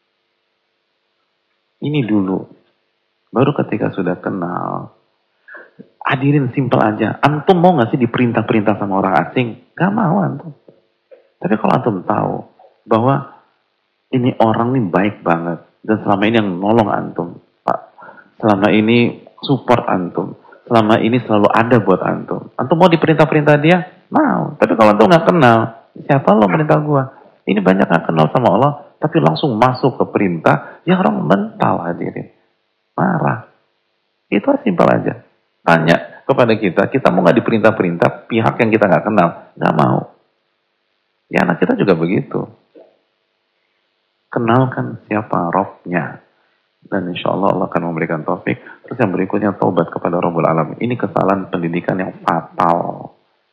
Ini dulu. Baru ketika sudah kenal, hadirin simpel aja. Antum mau nggak sih diperintah-perintah sama orang asing? Gak mau antum. Tapi kalau antum tahu bahwa ini orang ini baik banget dan selama ini yang nolong antum, Pak. Selama ini support antum. Selama ini selalu ada buat antum. Antum mau diperintah-perintah dia? Mau. Tapi kalau antum nggak kenal, siapa lo perintah gua? Ini banyak nggak kenal sama Allah, tapi langsung masuk ke perintah, ya orang mental, hadirin. Marah. Itu simpel aja. Tanya kepada kita mau nggak diperintah-perintah pihak yang kita nggak kenal? Nggak mau. Ya anak kita juga begitu. Kenalkan siapa Robnya. Dan insya Allah Allah akan memberikan taufik. Terus yang berikutnya taubat kepada Rabbul Alamin. Ini kesalahan pendidikan yang fatal.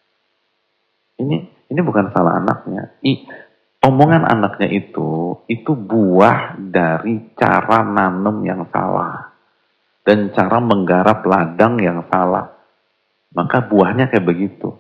Ini bukan salah anaknya. Omongan anaknya itu buah dari cara nanam yang salah. Dan cara menggarap ladang yang salah. Maka buahnya kayak begitu.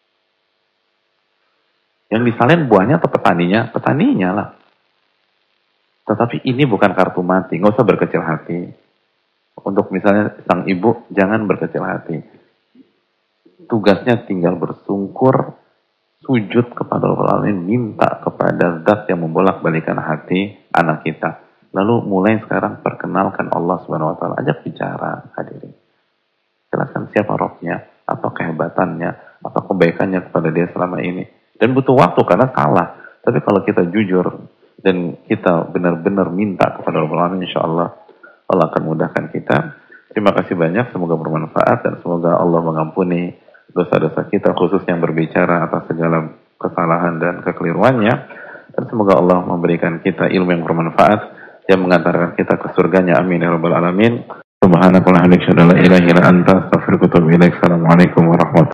Yang disalin buahnya atau petaninya? Petaninya lah. Tetapi ini bukan kartu mati. Nggak usah berkecil hati. Untuk misalnya sang ibu, jangan berkecil hati. Tugasnya tinggal bersungkur, sujud kepada Allah, minta kepada zat yang membolak-balikan hati anak kita. Lalu mulai sekarang perkenalkan Allah Subhanahu wa taala, ajak bicara, hadirin. Jelaskan siapa Robnya, apa kehebatannya, apa kebaikannya kepada dia selama ini. Dan butuh waktu karena salah. Tapi kalau kita jujur dan kita benar-benar minta kepada Allah, insyaallah Allah akan mudahkan kita. Terima kasih banyak, semoga bermanfaat dan semoga Allah mengampuni dosa-dosa kita, khusus yang berbicara atas segala kesalahan dan kekeliruannya. Dan semoga Allah memberikan kita ilmu yang bermanfaat yang mengantarkan kita ke surganya. Amin ya rabbal alamin. Subhanakallahumma wa bihamdika, asyhadu an la ilaha illa anta, astaghfiruka wa atubu ilaik. Assalamualaikum warahmatullahi wabarakatuh.